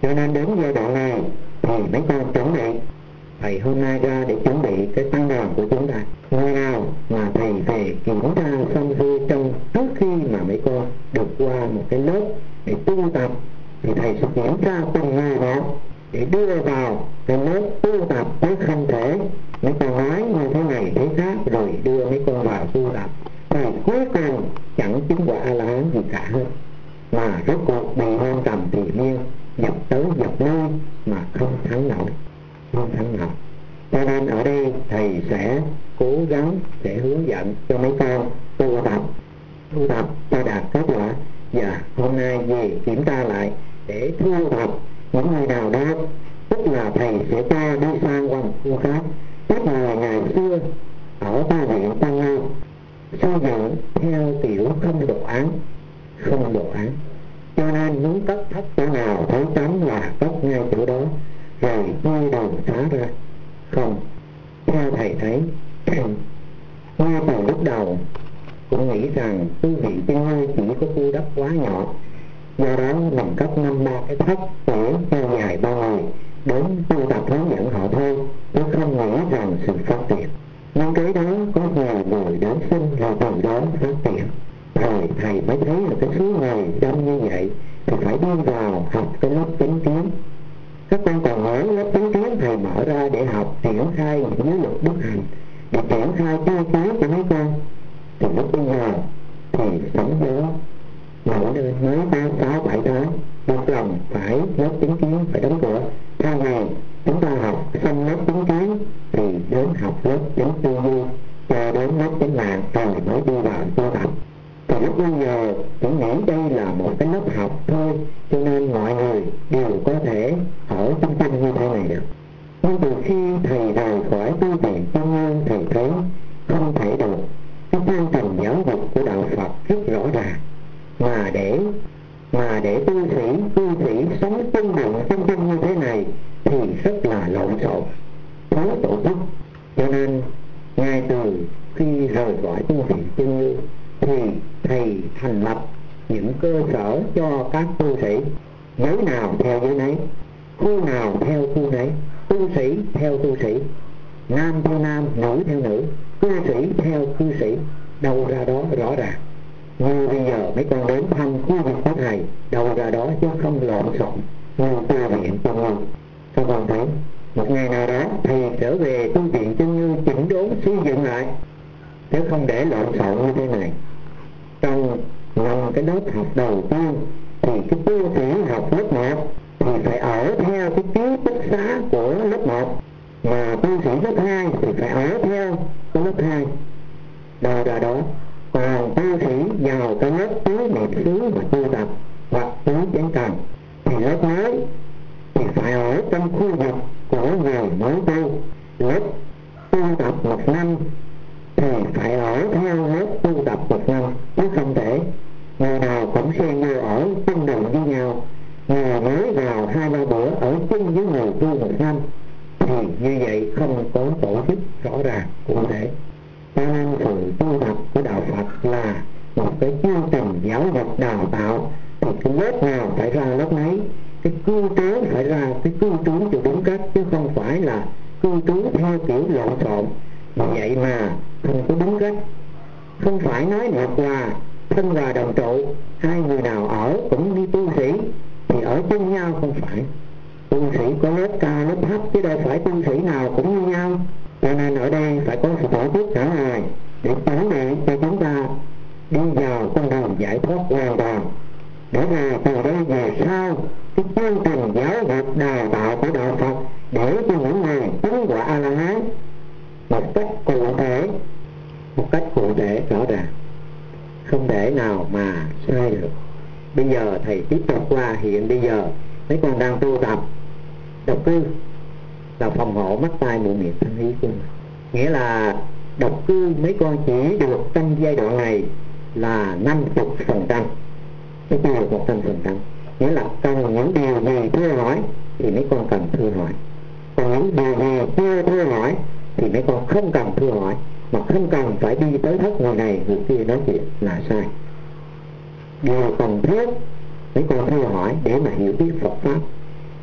Cho nên đến giai đoạn này thì mấy con chuẩn bị, thầy hôm nay ra để chuẩn bị cái tăng đoàn của chúng ta. Ngày nào mà thầy về kiểm tra xong xuôi trong trước khi mà mấy con được qua một cái lớp để tu tập, thì thầy sẽ kiểm tra từng người một để đưa vào cái lớp tu tập, chứ không thể mấy con nói như thế này thế khác rồi đưa mấy con vào tu tập rồi cuối cùng chẳng chứng quả A-la-hán gì cả hết, mà rốt cuộc bị hôn trầm thì miên, dập tới dập lui mà không thắng nổi. Cho nên ở đây thầy sẽ cố gắng để hướng dẫn cho mấy con tu tập cho đạt kết quả. Và hôm nay về kiểm tra lại để thu thập những người nào đó, tức là thầy sẽ cho đi sang qua một khu khác. Các người ngày xưa ở ta viện Tăng Ngư xây dựng theo kiểu không đồ án, cho nên muốn cất thất chỗ nào thấy trống là cất ngay chỗ đó, rồi chia đường xá ra. Không, theo thầy thấy ngay từ lúc đầu cũng nghĩ rằng tu viện Chân Ngư chỉ có khu đất quá nhỏ, do đó mình cất 5-3 cái thất để theo dài 3 người đến tu tập hướng dẫn họ thôi, chứ không nghĩ rằng sự phát triển. Nhưng cái đó có nhiều người đến sinh rồi từ đó phát triển. Rồi thầy mới thấy là cái số người đông như vậy thì phải đi vào học cái lớp chánh kiến. Các con còn nhớ lớp chánh kiến thầy mở ra để học triển khai những giới luật đức hạnh, để triển khai tư kiến của mấy con. Thì lúc bây giờ thì sóng gió nổi lên mới 3-6-7 tháng, buộc lòng phải lớp chánh kiến phải đóng cửa. Sau này chúng ta học xong lớp chánh kiến thì đến học lớp chánh tư duy, cho đến lớp chánh mạng rồi mới đi vào tu tập. Thì lúc bây giờ chỉ nghĩ đây là một cái lớp học thôi, cho nên mọi người đều có thể ở chung quanh như thế này được. Nhưng từ khi thầy rời khỏi tu viện Chân Ngư, thầy thấy không thể được. Cái chương trình giáo dục của đạo Phật rất rõ ràng, mà để tu sĩ sống chân正như thế này thì rất là lộn xộn, thiếu tổ chức. Cho nên ngay từ khi rời khỏi tu viện Chân Ngư thì thầy thành lập những cơ sở cho các tu sĩ, giới nào theo giới nấy, khu nào theo khu nấy, tu sĩ theo tu sĩ, nam theo nam, nữ theo nữ, cư sĩ theo cư sĩ, đâu ra đó rõ ràng. Như bây giờ mấy con đến thăm khu vực của thầy, đâu ra đó chứ không lộn xộn như tu viện Chân Ngư. Các con thấy một ngày nào đó thầy trở về tu viện Chân Ngư chỉnh đốn xây dựng lại, chứ không để lộn xộn như thế này. Trong cái lớp học đầu tiên thì cái tu sĩ học lớp 1 thì phải ở theo cái ký túc xá của lớp 1, mà tu sĩ lớp 2 thì phải ở theo cái lớp 2, đâu ra đó. Còn tu sĩ vào cái lớp tứ niệm xứ mà tu tập hoặc tứ chánh cần thì lớp mới thì phải ở trong khu vực của người mới tu. Lớp tu tập 1 năm thì phải ở theo lớp tu tập 1 năm, chứ không thể người nào cũng xen vô ở chung đồng với nhau. Người mới vào 2-3 bữa ở chung với người tu 1 năm thì như vậy không có tổ chức rõ ràng cụ thể. Cho nên sự tu tập của đạo Phật là một cái chương trình giáo dục đào tạo, thì cái lớp nào phải ra lớp nấy, cái cư trú phải ra cái cư trú cho đúng cách, chứ không phải là cư trú theo kiểu lộn xộn. Vậy mà không có đúng cách. Không phải nói một hòa thân hòa đồng trụ, hai người nào ở cũng đi tu sĩ thì ở chung nhau, không phải. Tu sĩ có lớp cao lớp thấp chứ đâu phải tu sĩ nào cũng như nhau. Cho nên ở đây phải có sự tổ chức cả ngày để chuẩn bị cho chúng ta đi vào con đường giải thoát hoàn toàn, để rồi từ đây về sau cái chương trình giáo dục đào tạo của đạo Phật để cho những người chứng quả A-la-hán một cách cụ thể rõ ràng, không thể nào mà sai được. Bây giờ thầy tiếp tục qua, hiện bây giờ mấy con đang tu tập độc cư, là phòng hộ mắt tai mũi miệng thân ý của mình. Nghĩa là độc cư mấy con chỉ được trong giai đoạn này là 50%, chứ chưa được 100%. Nghĩa là cần những điều gì thưa hỏi thì mấy con cần thưa hỏi, còn những điều gì chưa thưa hỏi thì mấy con không cần thưa hỏi, mà không cần phải đi tới thất người này người kia nói chuyện là sai. Điều cần thiết mấy con thưa hỏi để mà hiểu biết Phật Pháp.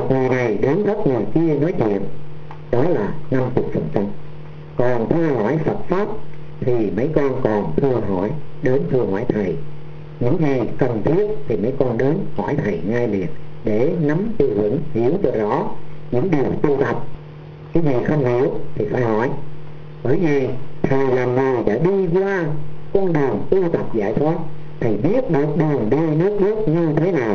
một người này đến rất người kia nói chuyện, đó là 50%. Còn thưa hỏi Phật Pháp thì mấy con còn thưa hỏi, đến thưa hỏi Thầy. Những gì cần thiết thì mấy con đến hỏi Thầy ngay liền, để nắm tư vững, hiểu cho rõ những điều tu tập. Cái gì không hiểu thì phải hỏi, bởi vì Thầy là người đã đi qua con đường tu tập giải thoát, Thầy biết được đường đi nước bước như thế nào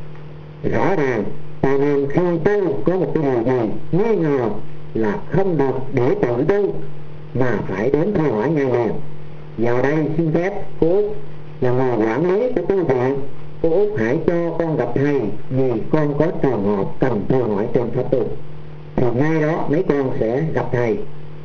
rõ ràng. Cho nên khi tu có một cái điều gì nghi ngờ là không được để tự tu, mà phải đến thưa hỏi ngay liền. Vào đây xin phép cô Út là người quản lý của tu viện, cô Út hãy cho con gặp Thầy, vì con có trường hợp cần thưa hỏi trên pháp tu. Thì ngay đó mấy con sẽ gặp Thầy,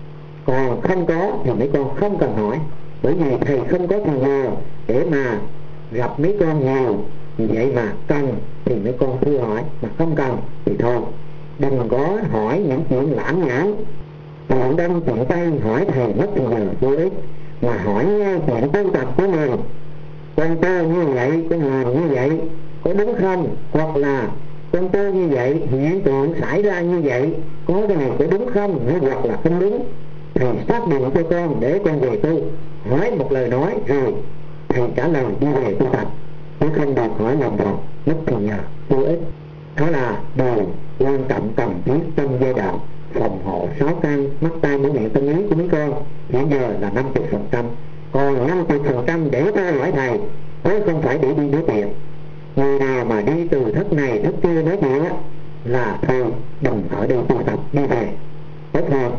còn không có thì mấy con không cần hỏi, bởi vì Thầy không có thời giờ để mà gặp mấy con nhiều. Vì vậy mà cần thì mấy con thưa hỏi, mà không cần thì thôi. Đừng có hỏi những chuyện lãng nhãn, chuyện đông chuyện tây hỏi Thầy mất thời giờ vô ích, mà hỏi nghe chuyện tu tập của mình. Con tu như vậy, con làm như vậy có đúng không? Hoặc là con tu như vậy, hiện tượng xảy ra như vậy, có cái này có đúng không? Hoặc là không đúng, Thầy xác định cho con để con về tu. Hỏi một lời nói rồi Thầy trả lời đi về tu tập, chứ không được hỏi làm vòng mất thời giờ vô ích. Đó là điều quan trọng cần thiết trong giai đoạn phòng hộ 6 căn mắt tai mũi miệng tâm lý của mấy con. Hiện giờ là 50%, còn 50% để ta hỏi Thầy, chứ không phải để đi nói chuyện. Người nào mà đi từ thức này thức kia nói chuyện là thôi, đừng ở đây tu tập, đi về. Tốt không?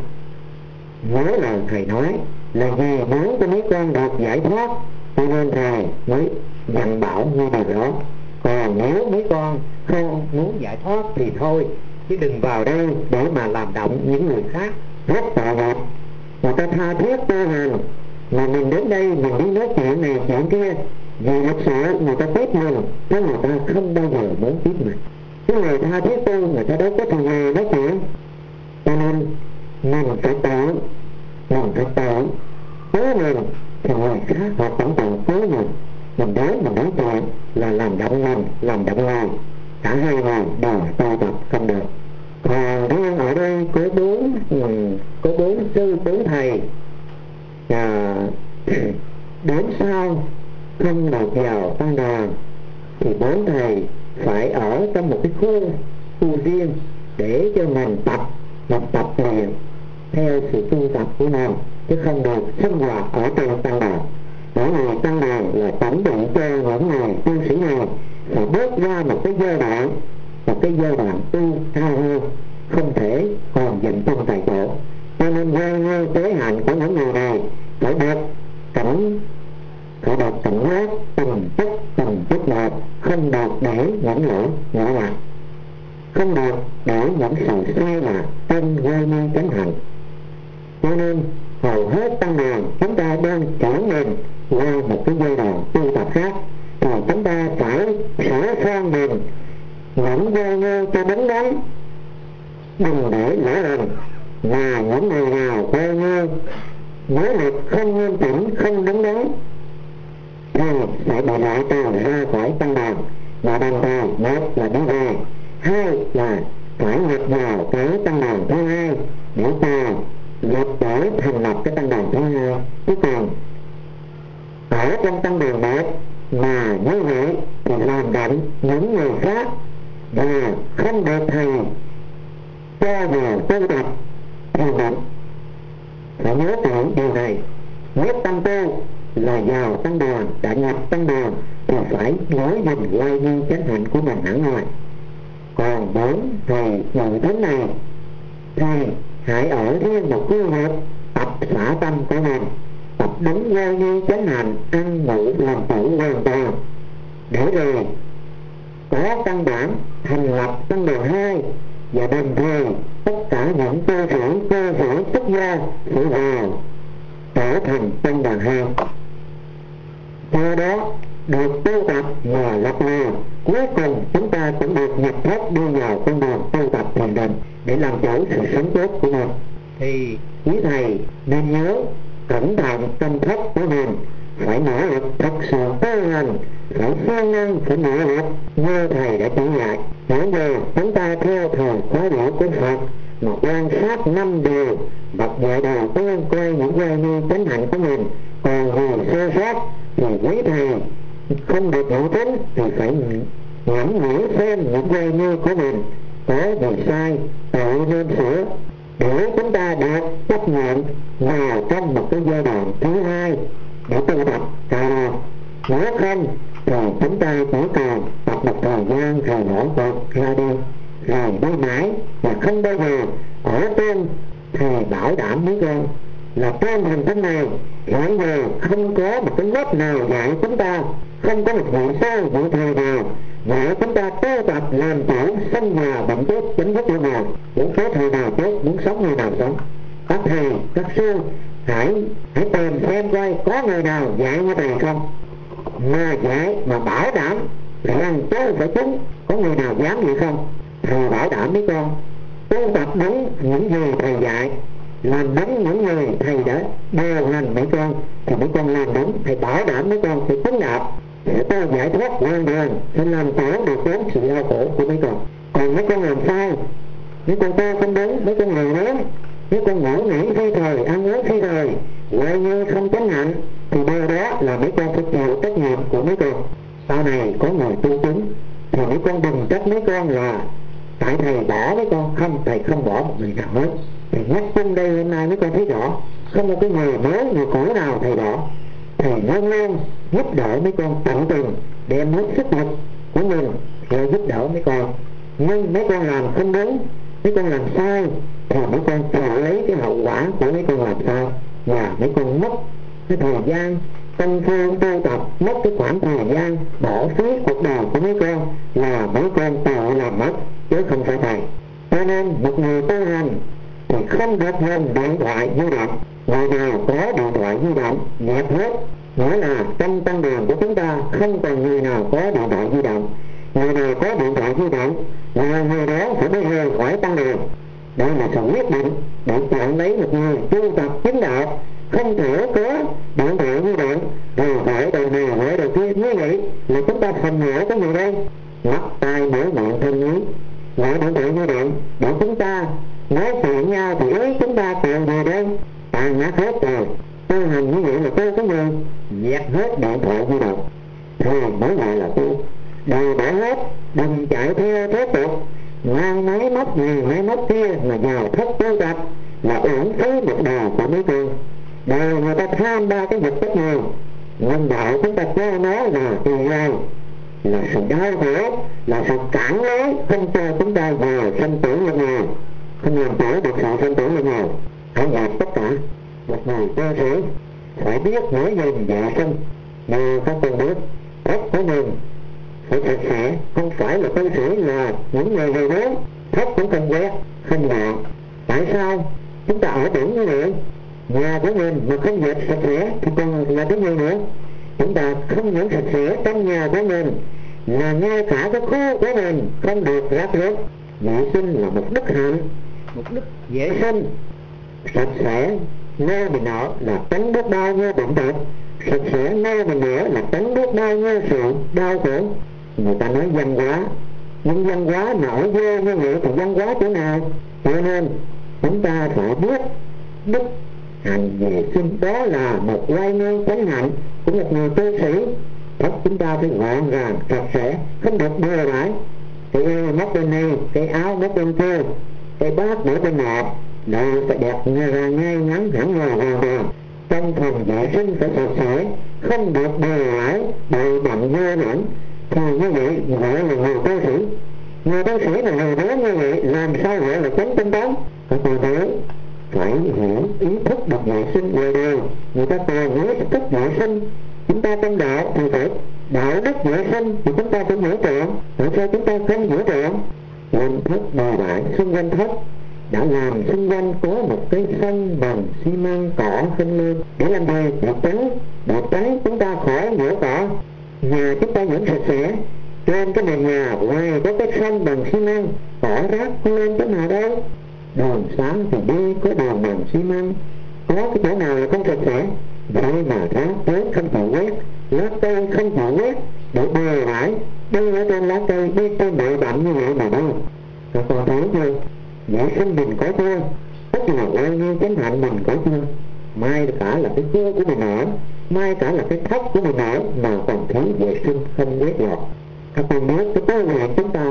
Nhớ là Thầy nói là vì muốn cho mấy con được giải thoát, cho nên Thầy mới dặn bảo như điều đó. Còn nếu mấy con không muốn giải thoát thì thôi, chứ đừng vào đây để mà làm động những người khác, rất tội nghiệp. Người ta tha thiết tu hành, mà mình đến đây mình đi nói chuyện này chuyện kia, vì thật sự người ta tiếp mình, chứ người ta không bao giờ muốn tiếp mình. Chứ người tha thiết tu, người ta đâu có thời giờ nói chuyện. Cho nên mình phải tự cứu mình, thì người khác họ cũng tự cứu mình. Mình đến mình nói chuyện là làm động mình, làm động người, cả hai người đều tu tập không được. Còn riêng ở đây có bốn sư bốn thầy đến sau không được vào tăng đoàn, thì bốn thầy phải ở trong một cái khu riêng để cho mình tập luyện theo sự tu tập của mình, chứ không được sinh hoạt ở trong tăng đoàn. Bởi vì tăng đoàn là chuẩn bị cho những người tu sĩ này phải bước ra một cái giai đoạn tu cao hơn, không thể còn dừng chân tại chỗ. Cho nên ngay giới hạn của những người này phải được cảnh giác từng chút một, không được để những lỗi nhỏ nhặt, không được để những sự sai là tâm gây mê chánh hạnh. Cho nên hầu hết tăng đoàn chúng ta đang chuyển mình qua một cái giai đoạn tu tập khác, thì chúng ta phải sửa sang mình những vô ngơ cho đúng đắn, đừng để lỡ lầm. Và những người nào vô ngơ nỗ lực không nghiêm chỉnh, không đúng đắn thì sẽ bị loại trừ ra khỏi tăng đoàn, và đồng thời một là đi về, hai là phải nhập vào cái tăng đoàn thứ hai để ta nhập để thành lập cái tăng đoàn thứ hai. Chứ còn ở trong tăng đoàn một mà như vậy thì làm động những người khác và không được Thầy cho vào tu tập thì bệnh. Phải nhớ kỹ điều này. Nhất tâm tu là vào tăng đoàn, đã nhập tăng đoàn thì phải nhớ gìn quay như chánh hạnh của mình ở ngoài. Còn bốn thầy nhận thế này thì hãy ở riêng một khu vực, tập xả tâm của mình, tập đúng quay như chánh hạnh, ăn ngủ làm chủ hoàn toàn, để rồi có căn bản thành lập tăng đoàn 2, và đồng thời tất cả những cơ sở xuất gia sẽ vào trở thành tăng đoàn 2. Do đó được tu tập và lập lò, cuối cùng chúng ta cũng được nhập thoát đưa vào con đường tu tập thiền định để làm chủ sự sống tốt của mình. Thì quý thầy nên nhớ cẩn thận tâm thức của mình, phải nỗ lực thật sự tu hành, phải siêng năng, phải nỗ lực như thầy đã chỉ dạy. Mỗi giờ chúng ta theo thầy xem những gây mê của mình có gì sai tự nên sửa, để chúng ta được chấp nhận vào trong một cái giai đoạn thứ hai để tu tập cài đặt. Nếu không thì chúng ta chỉ cần tập một thời gian rồi bỏ cuộc ra đi, rồi đi mãi và không bao giờ ở trên. Thì bảo đảm với con là trên hành tinh này hiện giờ không có một cái lớp nào dạy chúng ta, không có một vị sư vị thầy nào để chúng ta tu tập làm chủ sinh già bệnh chết chấm dứt như nào, muốn chết thời nào chết, muốn sống như nào sống. Các thầy các sư hãy tìm xem coi có người nào dạy như thầy không, mà dạy mà bảo đảm rằng tôi phải chứng, có người nào dám vậy không? Thầy bảo đảm với con tu tập đúng những gì thầy dạy, làm đúng những gì thầy đã điều hành mấy con thì mấy con làm đúng. Thầy bảo đảm mấy con phải chứng đạo để tôi giải thoát hoàn toàn, sẽ làm tổ được đến sự đau khổ của mấy con. Còn mấy con làm sai, mấy con ta không đúng, mấy con lừa lớn, mấy con ngủ nghỉ phi thời, ăn uống phi thời, quay như không chánh hạnh, thì điều đó là mấy con phải chịu trách nhiệm của mấy con. Sau này có người tu chứng thì mấy con đừng trách mấy con là tại thầy bỏ mấy con. Không, thầy không bỏ một người nào hết. Thầy nhắc chung đây hôm nay mấy con thấy rõ, không có cái người mới người cũ nào thầy bỏ. Thầy luôn luôn giúp đỡ mấy con tận tình, đem hết sức lực của mình để giúp đỡ mấy con. Nhưng mấy con làm không đúng, mấy con làm sai thì mấy con chịu lấy cái hậu quả của mấy con làm sai, và mấy con mất cái thời gian công phu tu tập, mất cái khoảng thời gian bỏ phí cuộc đời của mấy con là mấy con tự làm mất chứ không phải thầy. Cho nên một người tu hành thì không được dùng điện thoại di động. Người nào có điện thoại di động dẹp hết, nghĩa là trong tăng đường của chúng ta không còn người nào có điện thoại di động. Người nào có điện thoại di động là người đó phải đi rời khỏi tăng đường. Đây là sự quyết định để chọn lấy một người tu tập chứng đạo. Không thể có điện thoại di động rồi hỏi đầu này hỏi đầu kia, như vậy là chúng ta phòng ngừa cái gì đây? Mắt tai mũi miệng thân ý gọi điện thoại di động để chúng ta nói chuyện nhau thì ý chúng ta còn gì đây? Tàn ngã hết rồi. Tu hành như vậy là tu cái gì? Dẹp hết điện thoại di động thì mới gọi là tu. Đời bỏ hết, đừng chạy theo thế tục, mang máy móc này máy móc kia mà vào thất tu tập là uổng phí một đời của mấy con. Đời người ta tham ba cái vật chất này, nhân đạo chúng ta cho nó là từ ai? Là sự đau khổ, là sự cản lối, không cho chúng ta vào sanh tử lần nào, không làm chủ được sự sanh tử lần nào. Hãy dẹp tất cả. Một người tu sĩ phải biết mỗi gìn vệ sinh, mà các con biết tóc của mình phải sạch sẽ, không phải là tu sĩ là những người người lớn tóc cũng không quét, không nhạo. Tại sao chúng ta ở tỉnh như vậy? Nhà của mình mà không dẹp sạch sẽ thì còn là cái gì nữa? Chúng ta không những sạch sẽ trong nhà của mình, là ngay cả cái khu của mình không được rác rưởi. Vệ sinh là một đức hạnh, một đức vệ sinh. Sạch sẽ nơi mình ở là tránh biết bao nhiêu bệnh tật, sạch sẽ nơi mình ở là tránh biết bao nhiêu sự đau khổ. Người ta nói văn hóa, nhưng văn hóa mà ở vô như vậy thì văn hóa chỗ nào? Cho nên chúng ta phải biết đức hành vệ sinh, đó là một quay nguyên chánh hạnh của một người tu sĩ. Tóc chúng ta phải gọn gàng sạch sẽ, không được bừa bãi. Cái móc bên này, cái áo móc bên kia, cái bát để bên nọ, đó phải đẹp ra ngay ngắn hẳn hòa hoàn toàn. Trong phòng vệ sinh phải sạch sẽ, không được bừa bãi, bụi bặm dơ bẩn. Thì như vậy gọi là người tu sĩ. Người tu sĩ là người đó như vậy, làm sao gọi là chánh tinh tấn? Các bạn nói phải hiểu ý thức được vệ sinh ngoài đời. Người ta toàn nói ý thức vệ sinh, chúng ta trong đạo thì phải đạo đức vệ sinh thì chúng ta phải hiểu trọn. Tại sao chúng ta không hiểu trọn? Làm thất bừa bãi xung quanh thất đã làm xung quanh có một cái sân bằng xi măng cỏ sinh lên để làm gì? Để tránh chúng ta khỏi nhổ cỏ. Nhà chúng ta vẫn sạch sẽ, trên cái nền nhà ngoài có cái sân bằng xi măng, cỏ rác không lên chỗ nào đâu. Đường sáng thì đi có đường bằng xi măng, có cái chỗ nào là không sạch sẽ. Vậy mà rác tới không chịu quét, lá cây không chịu quét, để bừa bãi đi ở trên lá cây, đi trên bụi bặm như vậy mà đâu. Các con thấy chưa? Vệ sinh mình có chưa? Tức là bao nhiêu chánh hạnh mình có chưa? Mai cả là cái khu của mình ở, mai cả là cái thất của mình ở mà còn thiếu vệ sinh không quét lọt. Các con biết cái tu luyện chúng ta là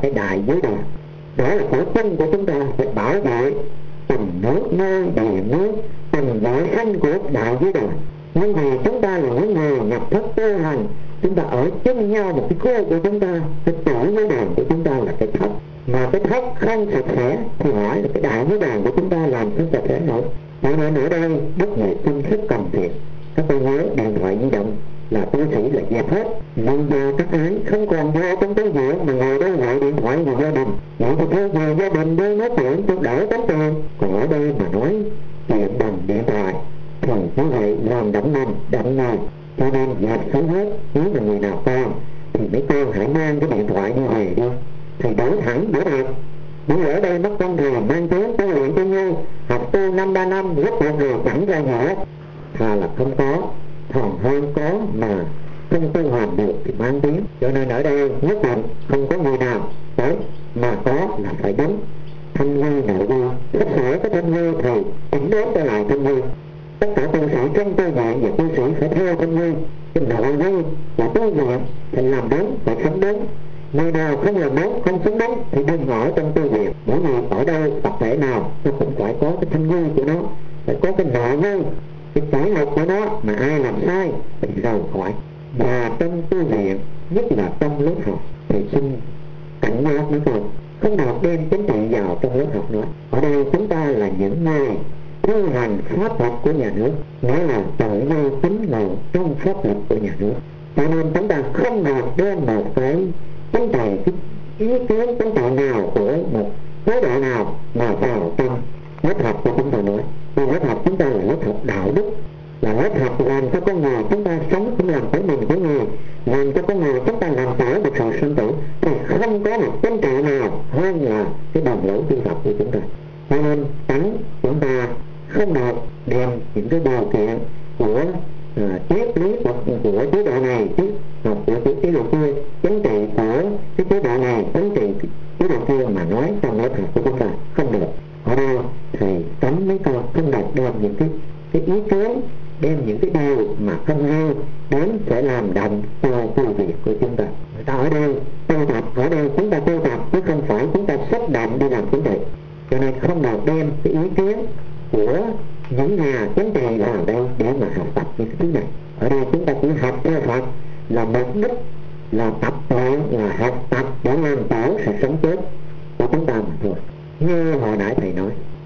cái đại giới đoàn. Đó là của chân của chúng ta phải bảo vệ từng nước nơi địa nước, từng vệ sinh của đại giới đoàn. Nhưng vì chúng ta là những người nhập thất tu hành, chúng ta ở chung nhau một cái khu của chúng ta, cái tiểu giới đoàn của chúng ta là cái thất, mà cái thất không sạch sẽ thì hỏi là cái đại giới đoàn của chúng ta làm không sạch sẽ nổi. Cho nên ở đây rất nhiều tin rất cần thiết. Các bạn nhớ điện thoại di động là tu sĩ là dẹp hết, nhưng giờ các ái không còn vô trong tu viện mà ngồi đó gọi điện thoại về gia đình. Vậy thì thôi về gia đình đi nói chuyện cho đỡ tánh tiền. Còn ở đây mà nói chuyện bằng điện thoại thì như vậy làm đậm nền. Cho nên dẹp xuống hết. Nếu mà người nào con thì mấy con hãy mang cái điện thoại đi về đi, thì đổi thẳng đổi đẹp. Nhưng ở đây mất con thầy mang tiếng tu luyện cho nhau, học tu 5-3 năm rất một người chẳng ra gì hết. Thà là không có, còn hơn có mà không tu hành được thì mang tiếng. Cho nên ở đây nhất định không có người nào tới, mà có là phải đúng thanh quy nội quy. Tất sửa cái thanh quy thì chỉnh đốn trở lại thanh quy. Tất cả tu sĩ trong tu viện và tu sĩ phải theo thanh quy. Cái nội quy và tu viện phải làm đúng, phải sống đúng. Nơi nào không làm đúng, không sống đúng thì đừng ở trong tu viện. Mỗi người ở đâu tập thể nào nó cũng phải có cái thanh quy của nó, phải có cái nội quy, cái kỷ luật của nó, mà ai làm sai thì rời khỏi. Và trong tu viện, nhất là trong lớp học thì xin cảnh giác với con, không được đem chính trị vào trong lớp học nữa. Ở đây chúng ta là những người thi hành pháp luật của nhà nước, nghĩa là tự do tính ngộ trong pháp luật của nhà nước. Cho nên chúng ta không được đem một cái chính trị, cái ý kiến chính trị nào của một chế độ nào mà vào trong lớp học của chúng ta nữa. Vì lớp học chúng ta là lớp học đạo đức, là lớp học làm cho con người chúng ta sống không làm tới mình của người, làm cho con người chúng ta làm trở được sự sinh tử, thì không có một chính trị nào hơn là cái đồng lỗ tu tập của chúng ta. Cho nên tránh chúng ta không được đem những cái điều kiện của triết lý của chế độ này, học của chế độ kia, chính trị của cái chế độ này, chính trị chế độ kia mà nói trong lớp học của chúng ta không được. Ở đây thầy cấm mấy con không được đem những cái ý kiến, đem những cái điều mà không hay đến sẽ làm động cho công việc của chúng ta. Người ta ở đây tu tập, ở đây chúng ta tu tập chứ không phải chúng ta sách đệm đi làm chính trị. Cho nên không được đem cái ý kiến của những nhà chính trị vào đây để mà học tập những cái thứ này. Ở đây chúng ta chỉ học theo Phật, là mục đích là tập luyện, là học tập để làm tổ sự sống chết của chúng ta mà thôi. Như hồi nãy thầy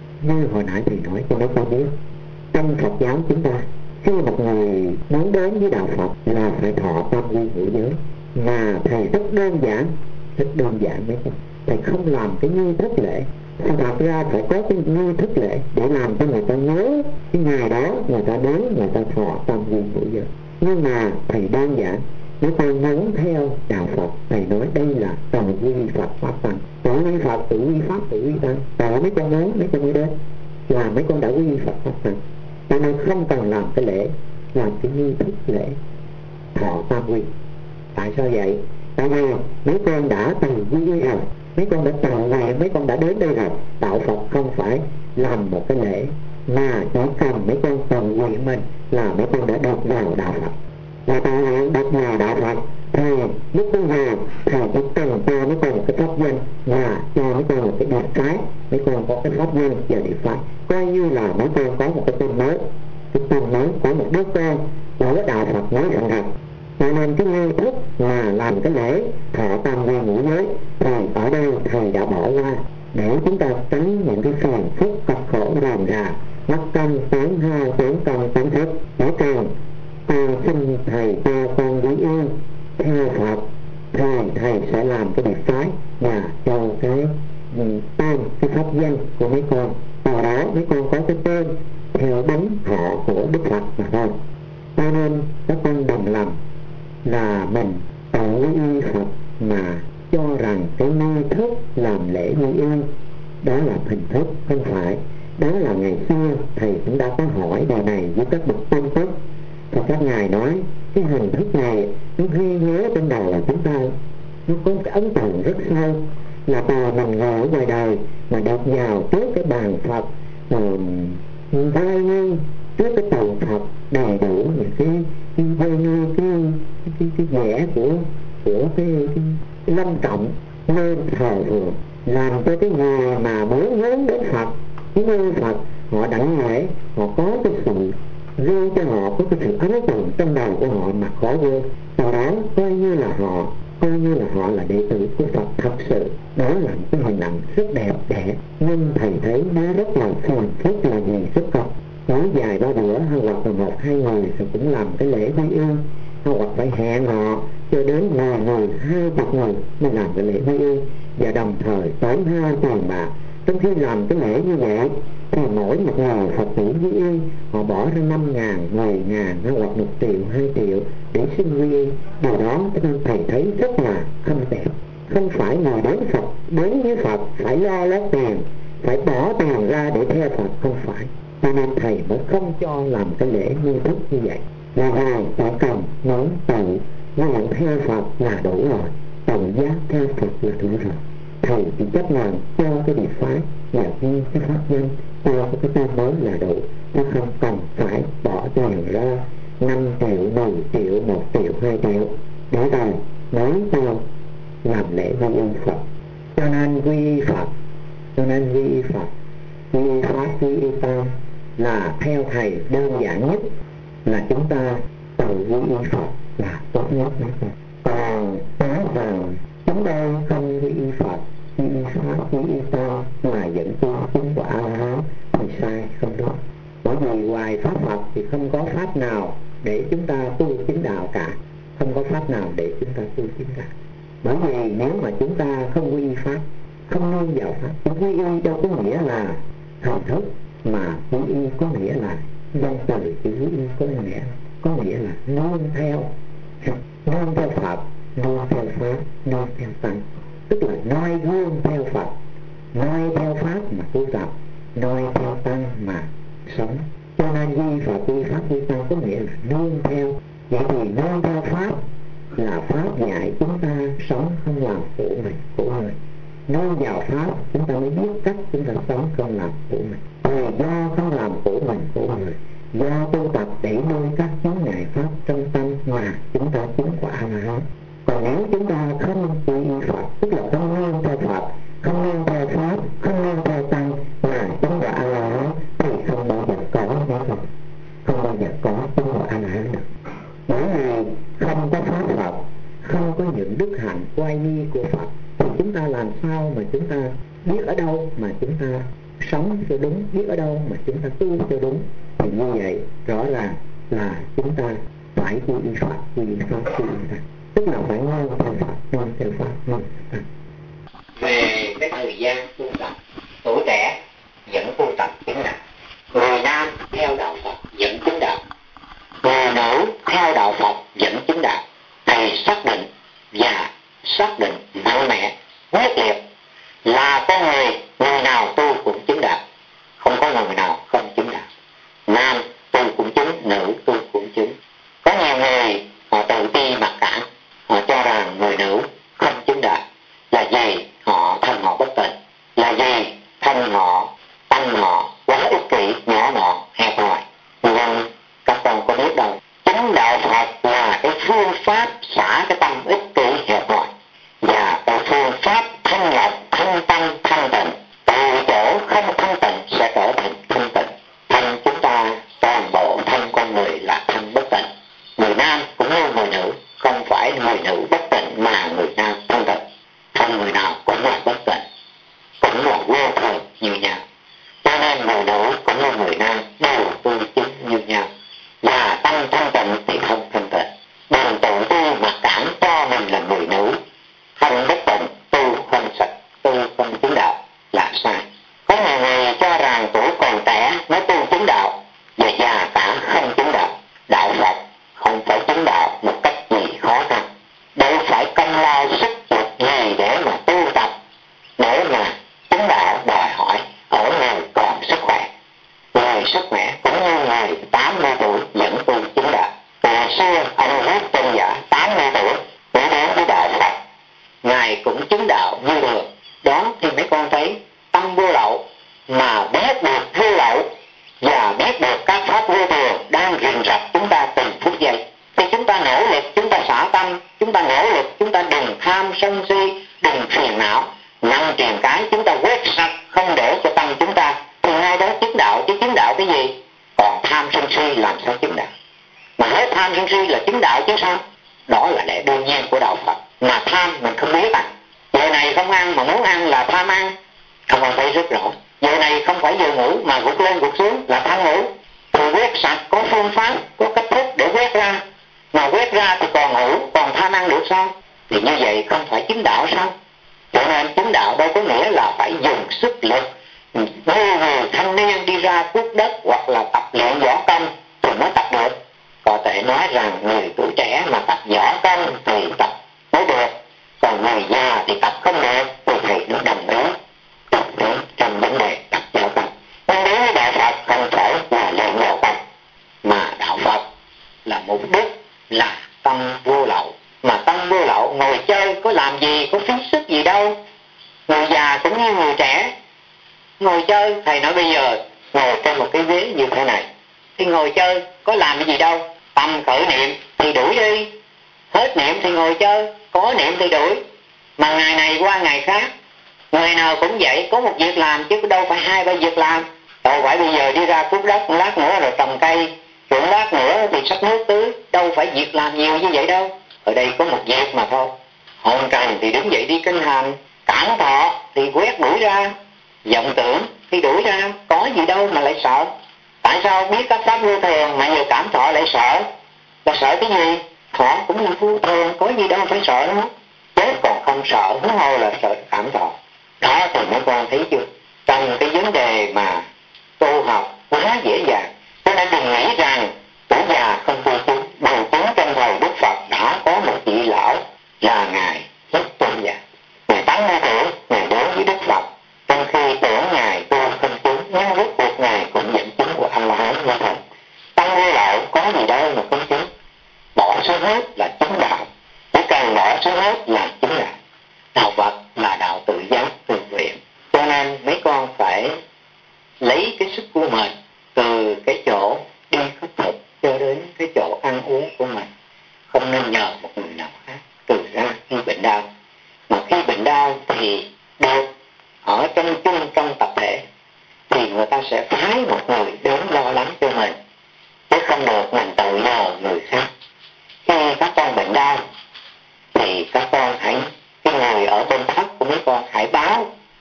nói cho mấy con biết, trong Phật giáo chúng ta, khi một người muốn đến với đạo Phật là phải thọ tam quy ngũ giới, mà thầy rất đơn giản mấy con. Thầy không làm cái nghi thức lễ, thật ra phải có cái nghi thức lễ để làm cho người ta nhớ cái ngày đó người ta đến, người ta thọ tam quy ngũ giới. Nhưng mà thầy đơn giản, nếu con muốn theo đạo Phật, thầy nói đây là tự quy Phật pháp tăng, tự quy Phật, tự quy pháp, tự quy tăng. Tại mấy con muốn, mấy con mới đến là mấy con đã quy Phật pháp tăng. Cho nên không cần làm cái lễ, làm cái nghi thức lễ thọ tam quy. Tại sao vậy? Tại vì mấy con đã từng quy rồi, mấy con đã từng nguyện, mấy con đã đến đây rồi. Đạo Phật không phải làm một cái lễ, mà chỉ cần mấy con từng nguyện mình là mấy con đã được vào đạo Phật. Và tự nguyện được vào đạo Phật thì lúc bây giờ thầy chỉ cần cho mấy con một cái pháp danh, và cho mấy con một cái đẹp cái, mấy con có cái pháp danh và đẹp phái, coi như là mấy con có một cái tên mới, có một đứa con của đạo Phật mới thành thật. Cho nên cái nghi thức là làm cái lễ thọ tam quy ngũ giới thì ở đây thầy đã bỏ qua để chúng ta tránh những cái phiền phức cực khổ rườm rà, mất công tốn hao tốn công tốn sức. Để cùng con xin thầy cho con quý yêu theo Phật thì thầy sẽ làm cái biệt phái và cho cái tên, cái pháp danh của mấy con. Từ đó mấy con có cái tên theo đúng họ của Đức Phật mà thôi. Cho nên các con đừng lầm là mình tự y Phật mà cho rằng cái nghi thức làm lễ như y đó là hình thức, không phải. Đó là ngày xưa thầy cũng đã có hỏi điều này với các bậc tôn túc, thì các ngài nói cái hình thức này nó ghi nhớ trong đầu là chúng ta, nó có cái ấn tượng rất sâu, là từ mình ngồi ở ngoài đời mà được vào trước cái bàn Phật, vai như trước cái tàu Phật đầy đủ những cái vai như cái vẻ của cái long trọng nên thờ phượng, làm cho cái người mà muốn hướng đến Phật, như Phật, họ đảnh lễ, họ có cái sự gây cho họ có cái sự ấn tượng trong đầu của họ mà khó quên. Từ đó coi như là họ là đệ tử của Phật thật sự. Đó là một cái hình ảnh rất đẹp đẽ, nhưng thầy thấy nó rất là phiền phức, là gì rất cực. Nói dài ba bữa hoặc là một hai người rồi cũng làm cái lễ quy y, hoặc phải hẹn họ cho đến 10 người, 20 người mới làm cái lễ quy y, và đồng thời tốn hao tiền bạc. Trong khi làm cái lễ như vậy thì mỗi một người Phật tử quy y họ bỏ ra 5.000, 10.000 hoặc 1 triệu, 2 triệu để xin quy y. Điều đó thầy thấy rất là không đẹp. Không phải người đến với Phật phải lo lót tiền, phải bỏ tiền ra để theo Phật, không phải. Cho nên thầy mới không cho làm cái lễ nghi thức như vậy. Là ai chỉ cần muốn tự nguyện theo Phật là đủ rồi, tự giác theo Phật là đủ rồi. Thầy chỉ chấp nhận cho cái địa phái và ghi cái pháp nhân cho cái tên mới là đủ, nó không cần phải bỏ tiền ra 5 triệu, 10 triệu, 1 triệu, 2 triệu để rồi mới cho làm lễ quy y Phật. Cho nên quy y Phật, quy y Pháp, quy y Tăng là theo thầy đơn giản nhất là chúng ta tự quy y Phật là tốt nhất. Còn nói rằng chúng ta không quy y Phật, quy y Pháp, quy y Tăng mà vẫn tu chứng quả A-la-hán thì sai, không đúng. Bởi vì ngoài pháp Phật thì không có pháp nào để chúng ta tu chứng đạo cả, không có pháp nào để chúng ta tu chứng đạo. Bởi vì nếu mà chúng ta không quy y Pháp, không nương vào Pháp, thì quy y đâu có nghĩa là thần thức, mà quy y có nghĩa là dân từ chữ quy y có nghĩa là nương theo Phật, nương theo Pháp, nương theo Tăng, tức là noi gương theo Phật, noi theo Pháp mà tu tập, noi theo Tăng mà sống. Cho nên quy Phật, quy Pháp, quy Tăng có nghĩa là nương theo. Vậy thì nương theo Pháp là Pháp dạy chúng ta sống không làm khổ mình, khổ người. Nương vào Pháp chúng ta mới biết cách chúng ta sống không làm khổ mình. Vì do không làm khổ mình, khổ người, do tu tập để nuôi các chướng ngại Pháp trong tâm mà chúng ta chứng quả A-la-hán. Còn nếu chúng ta không quy y Phật, tức là không nương theo Phật, không nương theo Pháp, không nương theo Tăng mà chứng quả A-la-hán thì không bao giờ có nữa rồi, không bao giờ có chứng quả A-la-hán được. Bởi vì không có Pháp Phật, không có những đức hạnh oai nghi của Phật thì chúng ta làm sao mà chúng ta biết ở đâu mà chúng ta sống cho đúng, biết ở đâu mà chúng ta tu cho đúng. Thì như vậy rõ ràng là chúng ta phải quy y Phật, quy y Pháp, quy y Tăng, tức là phải nương theo Phật, nương theo Pháp, nương theo Tăng. Về cái thời gian tu tập, tuổi trẻ vẫn tu tập chứng đạo, người nam theo đạo Phật vẫn chứng đạo, người nữ theo đạo Phật vẫn chứng đạo. Thầy xác định mạnh mẽ, quyết liệt là con người nào tu cũng chứng đạo, không có người nào không chứng đạo. Nam tu cũng chứng, nữ tu cũng chứng. Có nhiều người họ tự ti mặc cảm, họ cho rằng người nữ không chứng đạo là vì thân họ bất tịnh, là vì thân họ, tâm họ quá ích kỷ, nhỏ mọn, hẹp hòi. Nhưng các con có biết đâu, chứng đạo Phật là cái phương pháp xả cái tâm ích kỷ hẹp hòi, và cái phương pháp thanh lọc, thanh tâm, thanh tịnh. Từ chỗ không thanh tịnh sẽ trở thành thanh tịnh. Thân chúng ta, toàn bộ thân con người là thân bất tịnh. Người nam cũng như người nữ, không phải người nữ bất tịnh mà người nam thanh tịnh. Thân người nào cũng là bất tịnh, cũng là vô thường như nhau. Cho nên người nữ cũng như người nam đều tu chứng như nhau. Và tâm thanh tịnh thì không thanh tịnh. Đừng tự ti mặc cảm cho mình là người nữ, thân bất tịnh, tu không sạch, tu không chứng đạo là sai. Có nhiều người cho rằng tuổi còn trẻ mới tu chứng đạo, và già cả không chứng đạo. Đạo Phật không phải chứng đạo một cách gì khó khăn, đâu phải công lao sức lực gì để mà tu tập. Để mà chứng đạo đòi hỏi ở người còn sức khỏe. Người sức khỏe cũng như người 80 tuổi vẫn tu chứng đạo. Từ xưa ông Hút Chân Giả 80 tuổi mới đến với đạo Phật, ngài cũng chứng đạo như thường. Đó thì mấy con thấy tâm vô lậu, mà biết được vô lậu và biết được các pháp vô thường đang rình rập chúng ta từng phút giây, thì chúng ta nỗ lực, chúng ta xả tâm, chúng ta nỗ lực, chúng ta đừng tham sân si, đừng phiền não. truyền cái, chúng ta quét sạch không để cho tâm chúng ta, thì ngay đó chứng đạo. Chứ chứng đạo cái gì? Còn tham sân si làm sao chứng đạo? Mà hết tham sân si là chứng đạo chứ sao? Đó là lẽ đương nhiên của đạo Phật. Mà tham mình không biết à. Giờ này không ăn mà muốn ăn là tham ăn, không ai thấy rất rõ. Giờ này không phải giờ ngủ mà gục lên gục xuống là tham ngủ. Thì quét sạch có phương pháp, có cách thức để quét ra. Mà quét ra thì còn ngủ, còn tham ăn được sao? Thì như vậy không phải chứng đạo sao? Cho nên chứng đạo đâu có nghĩa là phải dùng sức lực như người thanh niên đi ra cuốc đất hoặc là tập luyện võ công thì mới tập được. Có thể nói rằng người tuổi trẻ mà tập võ công thì tập mới được, còn người già thì tập không được. Thì thầy nó đồng ý trong vấn đề tập võ công. Nhưng đối với đạo Phật không phải là luyện võ công, mà đạo Phật là mục đích là tâm vô lậu. Mà tâm vô lậu ngồi chơi có làm gì, có phí sức gì đâu. Người già cũng như người trẻ ngồi chơi, thầy nói bây giờ ngồi trên một cái ghế như thế này thì ngồi chơi có làm cái gì đâu. Tâm khởi niệm thì đuổi đi, hết niệm thì ngồi chơi, có niệm thì đuổi. Mà ngày này qua ngày khác, người nào cũng vậy, có một việc làm chứ đâu phải hai ba việc làm. Đâu phải bây giờ đi ra cuốc đất một lát nữa rồi trồng cây, rồi một lát nữa thì xách nước tưới, đâu phải việc làm nhiều như vậy đâu. Ở đây có một việc mà thôi. Hồn trần thì đứng dậy đi kinh hành, cảm thọ thì quét đuổi ra, vọng tưởng thì đuổi ra, có gì đâu mà lại sợ. Tại sao biết các pháp vô thường mà giờ cảm thọ lại sợ? Là sợ cái gì? Thọ cũng là vô thường, có gì đâu phải sợ nó. Chết còn không sợ, huống hồ là sợ cảm thọ. Đó thì mấy con thấy chưa? Trong cái vấn đề mà tu học quá dễ dàng. Cho nên đừng nghĩ rằng tuổi già không tu chứng. Bằng chứng trong thời Đức Phật đã có một vị lão là Ngài rất tôn giả. Ngài 80 tuổi, Ngài đến với Đức Phật. Trong khi tưởng Ngài tu không chứng, nhưng rốt cuộc Ngài cũng dẫn chứng của A-la-hán như thật. Tăng vô lậu có gì đâu mà không chứng. Bỏ xuống hết là chứng đạo. Chỉ cần bỏ xuống hết là chứng đạo. Đạo Phật là đạo tự giác, tự nguyện. Cho nên mấy con phải lấy cái sức của mình từ cái chỗ đi khất thực cho đến cái chỗ ăn uống của mình. Không nên nhờ một người nào khác. Từ ra khi bệnh đau. Mà khi bệnh đau thì được ở trong tập thể thì người ta sẽ phái một người đến lo lắng cho mình, chứ không được mình tự nhờ người khác. Khi các con bệnh đau thì các con hãy, cái người ở bên thất của mấy con hãy báo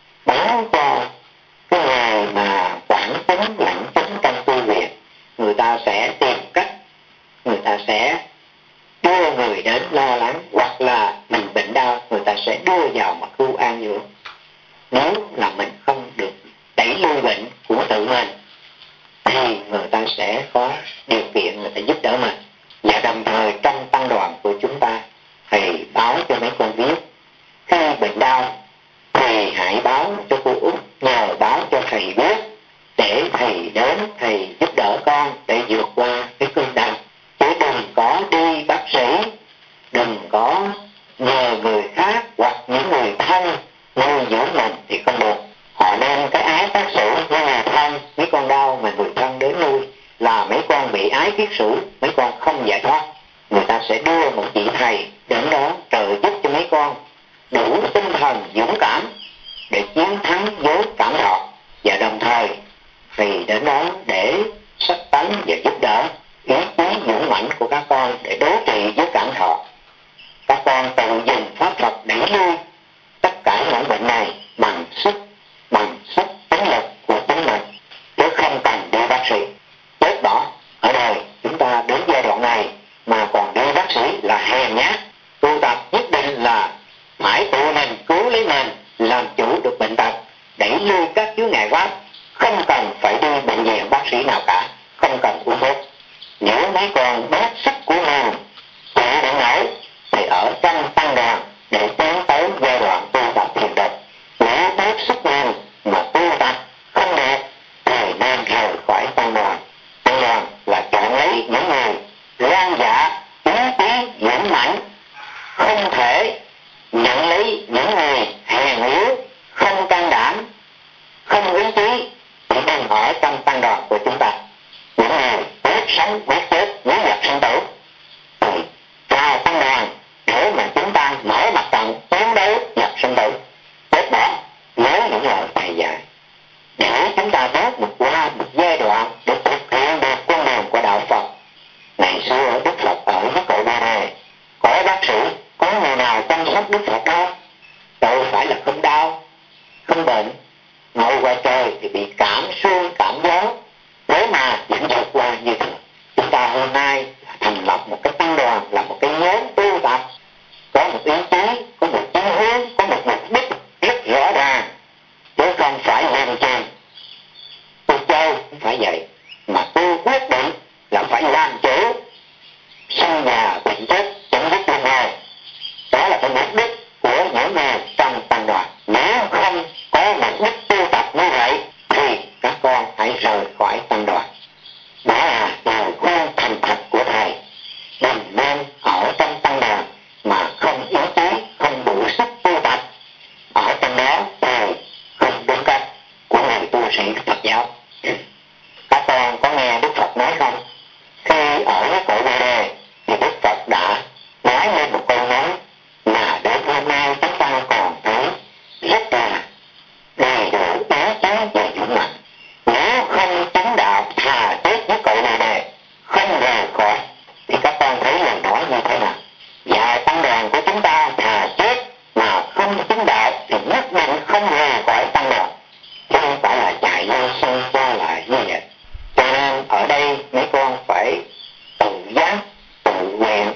cho cái người mà quản chứng lãnh chứng trong tu viện. Người ta sẽ tìm cách, người ta sẽ đưa người đến lo lắng, hoặc là mình bệnh đau người ta sẽ đưa vào một khu an dưỡng. Nếu là mình không được đẩy lui bệnh của tự mình thì người ta sẽ có điều kiện người ta giúp đỡ mình. Và đồng thời trong tăng đoàn của chúng ta, thầy báo cho mấy con biết, khi bệnh đau thì hãy báo cho cô Út, nhờ báo cho thầy biết để thầy đến thầy giúp đỡ con để vượt qua cái cơn đau. Chứ đừng có đi bác sĩ, đừng có nhờ người khác hoặc những người thân nuôi dưỡng mình thì không được. Họ nên cái ái tác xử với người thân. Mấy con đau mà người thân đến nuôi là mấy con bị ái kiết sử, mấy con không giải thoát. Người ta sẽ đưa một vị thầy đến đó trợ giúp cho mấy con đủ tinh thần dũng cảm để chiến thắng với cảm thọ. Và đồng thời thì đến đó để sách tánh và giúp đỡ ý chí dũng mãnh của các con để đối trị với cảm thọ. Các con tự dùng pháp Phật đẩy lui tất cả những bệnh này bằng sức tính lực của chính mình, chứ không cần đi bác sĩ. Chết bỏ ở đời chúng ta đến giai đoạn này mà còn đi bác sĩ là hèn nhát. Tu tập nhất định là phải tự mình cứu lấy mình, làm chủ được bệnh tật, đẩy lui các chướng ngại pháp, không cần phải đi bệnh viện bác sĩ nào cả, không cần uống thuốc. Nếu mấy con bớt sức của mình chịu đựng nổi thì ở trong tăng đoàn để tiến tới giai đoạn tu tập thiền định. Nếu bớt sức mình mà tu tập không được thì nên rời khỏi tăng đoàn. Tăng đoàn là chọn lấy những người gan dạ, ý chí dũng mãnh, không thể nhận lấy những người hèn yếu, không can đảm, không ý chí thì đừng ở trong tăng đoàn của chúng ta. Những người biết sống biết chết, biết nhập sinh tử thì vào tăng đoàn để mà chúng ta mở mặt trận chiến đấu nhập sinh tử. Chết bỏ chúng ta bước qua một giai đoạn để thực hiện được con đường của đạo Phật. Ngày xưa Đức Phật ở với cội Bồ Đề, có bác sĩ, có người nào chăm sóc Đức Phật đâu. Đâu phải là không đau, không bệnh, ngồi ngoài trời thì bị cảm xương, cảm gió, thế mà vẫn vượt qua như thường. Chúng ta hôm nay thành lập một cái tăng đoàn, là một cái nhóm tu tập, có một ý chí, có một chí hướng, có một mục đích rất rõ ràng, chứ không phải làm chừng. Tu chơi không phải vậy, mà tu quyết định là phải làm chủ sinh già bệnh chết, chấm dứt luân hồi. Đó là cái mục đích của những người trong tăng đoàn. Nếu không có mục đích tu tập như vậy thì các con hãy rời khỏi tăng đoàn. Đó là lời khuyên thành thật của thầy. Đừng nên ở trong tăng đoàn mà không ý chí, không đủ sức tu tập. Ở trong đó thì không đúng cách của người tu sĩ Phật giáo. Các con có nghe Đức Phật nói không? Khi ở với cội Bồ Đề thì Đức Phật đã nói lên một câu nói mà đến hôm nay chúng ta còn thấy rất là đầy đủ ý chí và dũng mạnh. Nếu không chứng đạo thà chết với cội Bồ Đề, không rời khỏi, thì các con thấy lời nói như thế nào? Và tăng đoàn của chúng ta thà chết mà không chứng đạo thì nhất định không rời khỏi tăng đoàn, chứ không phải là chạy vô sân qua lại như vậy. Cho nên ở đây mấy con phải tự giác, tự nguyện,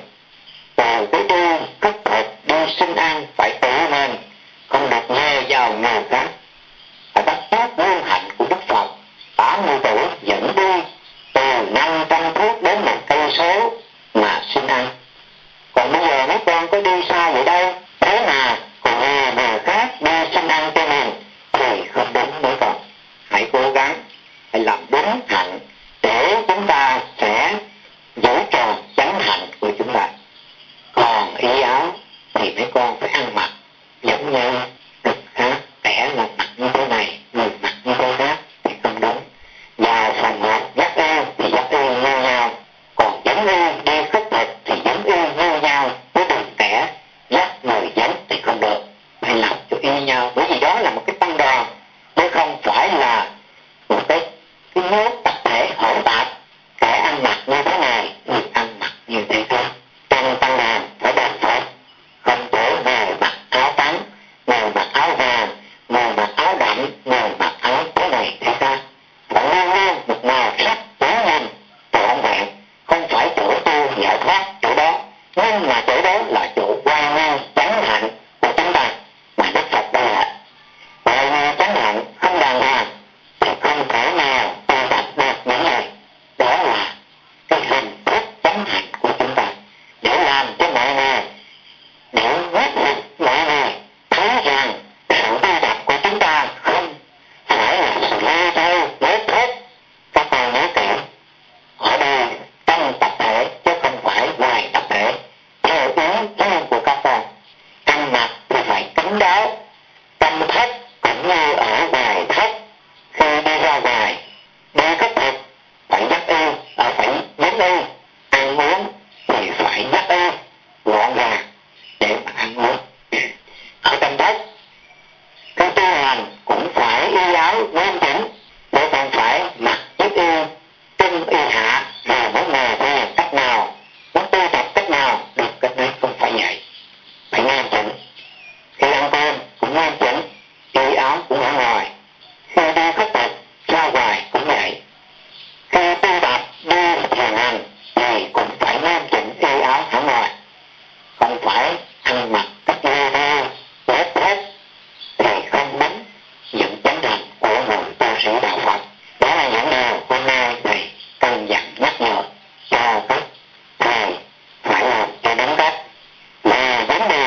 từ cái đi cất thực, đi sinh ăn phải tự mình, không được nhờ vào người khác. Phải bắt chước gương hạnh của Đức Phật 80 tuổi dẫn đi từ 500 thước đến 1 cây số mà sinh ăn. Còn bây giờ mấy con có đi xa vậy đâu, thế mà còn nhờ người khác đi sinh ăn cho mình thì không đúng mấy con. Hãy cố gắng, hãy làm đúng hạnh để chúng ta sẽ giữ tròn chánh hạnh của chúng ta. Còn y áo thì mấy con phải ăn mặc giống như người khác, kẻ là mặc như thế này, người mặc như thế khác thì không đúng. Vào phòng họp dắt y thì dắt y như nhau, còn giống y đi khất thực thì giống y như nhau, chứ đừng kẻ dắt người giống thì không được. Phải làm cho y nhau, bởi vì đó là một cái tăng đoàn, chứ không phải là một cái nhóm tập thể hỗn tạp. Kẻ ăn mặc như thế này, người ăn mặc như thế khác. Trong tăng đoàn phải đồng phận, không thể người mặc áo trắng, người mặc áo vàng, người mặc áo đậm, người mặc áo thế này thế khác. Phải luôn luôn một màu sắc chính nhìn trọn vẹn, không phải chỗ tu giải thoát chỗ đó, nhưng mà chỗ đó là chỗ quan nghi chánh hạnh của chúng ta mà Đức Phật đã dạy. Quan nghi chánh hạnh không đàng hoàng thì không thể nào tu tập được những gì. Đó là cái hình thức chánh hạnh của chúng ta, để làm cho mọi người, để quyết định mọi người thấy rằng sự tu tập của chúng ta không phải là sự lê thôi, lết hết. Các con nhớ kỹ, ở đây trong tập thể chứ không phải ngoài tập thể, theo ý riêng của các con. Ăn mặc thì phải kín đáo, trong thất cũng như ở ngoài thất. Khi đi ra ngoài, đi khất thực phải dắt y, phải giống y. Ăn uống thì phải dắt y gọn gàng để mà ăn uống. Ở trong thất, cái tu hành cũng phải y áo nghiêm chỉnh, để không phải mặc chiếc y trung y hạ rồi muốn ngồi thiền cách nào, muốn tu tập cách nào được cách đấy, không phải vậy. Phải nghiêm chỉnh. Khi ăn cơm cũng nghiêm chỉnh, y áo cũng ở ngoài. Khi đi khất thực ra ngoài cũng vậy. Khi tu tập đi thiền hành thì cũng phải nghiêm chỉnh y áo ở ngoài, không phải ăn mặc cách lê đê lết hết thì không đúng những chánh hạnh của người tu sĩ đạo Phật. Đó là những điều hôm nay thầy cần dặn nhắc nhở cho các thầy phải làm cho đúng cách. Về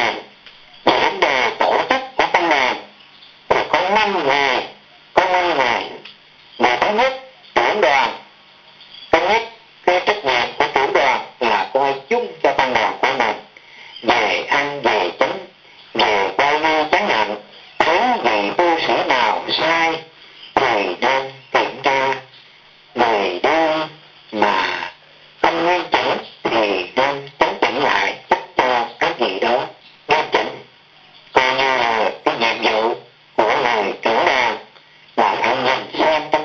vấn đề tổ chức của tăng đoàn thì có 5 người. Người thứ nhất, trưởng đoàn. Thứ nhất, cái trách nhiệm của trưởng đoàn là coi chung cho tăng đoàn của mình, về ăn, về chính, về quay nghi chánh hạnh. Thấy vị tu sĩ nào sai thì nên kiểm tra, người đi mà không nghiêm chỉnh thì nên chấn chỉnh lại, giúp cho cái gì đó nghiêm chỉnh. Coi như là cái nhiệm vụ của người trưởng đoàn là phải nhìn xem trong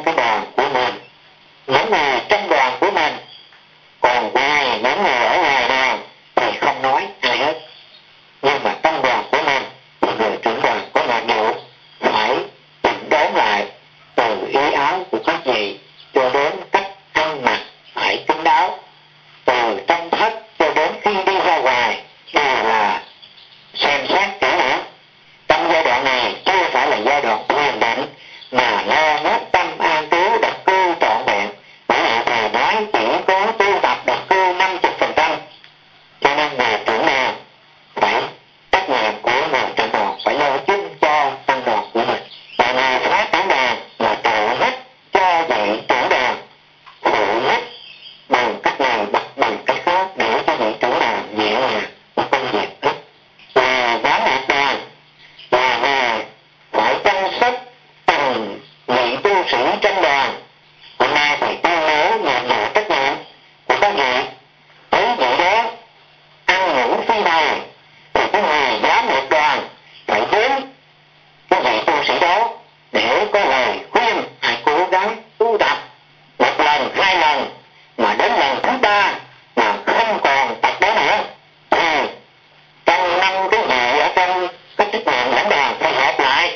y áo của các vị cho đến cách ăn mặc phải kín đáo, từ trong thất cho đến khi đi ra ngoài đều là xem xét kỹ lưỡng. Trong giai đoạn này chưa phải là giai đoạn thiền định mà lo nhất tâm an trú độc cư trọn vẹn, bởi vì thầy nói chỉ có tu tập độc cư 50%, cho nên người trưởng đoàn phải trách nhiệm của người trưởng đoàn phải lo chung cho tăng đoàn của mình, và người phó trưởng đoàn là trợ giúp cho vị trưởng đoàn, phụ giúp bằng cách này hoặc bằng cách khác để cho vị trưởng đoàn nhẹ nhàng và công việc ít. Và giám mục đoàn là người phải chăm sóc từng vị tu sĩ trong đoàn. Hôm nay thầy tuyên bố nhiệm vụ trách nhiệm của các vị. Thấy vị đó ăn ngủ phi bày thì cái người giám mục đoàn phải đến cái vị tu sĩ đó để có lời khuyên hãy cố gắng tu tập một lần, hai lần, mà đến lần thứ ba mà không còn tập đó nữa thì trong năm cái vị ở trong cái trách nhiệm lãnh đoàn phải họp lại,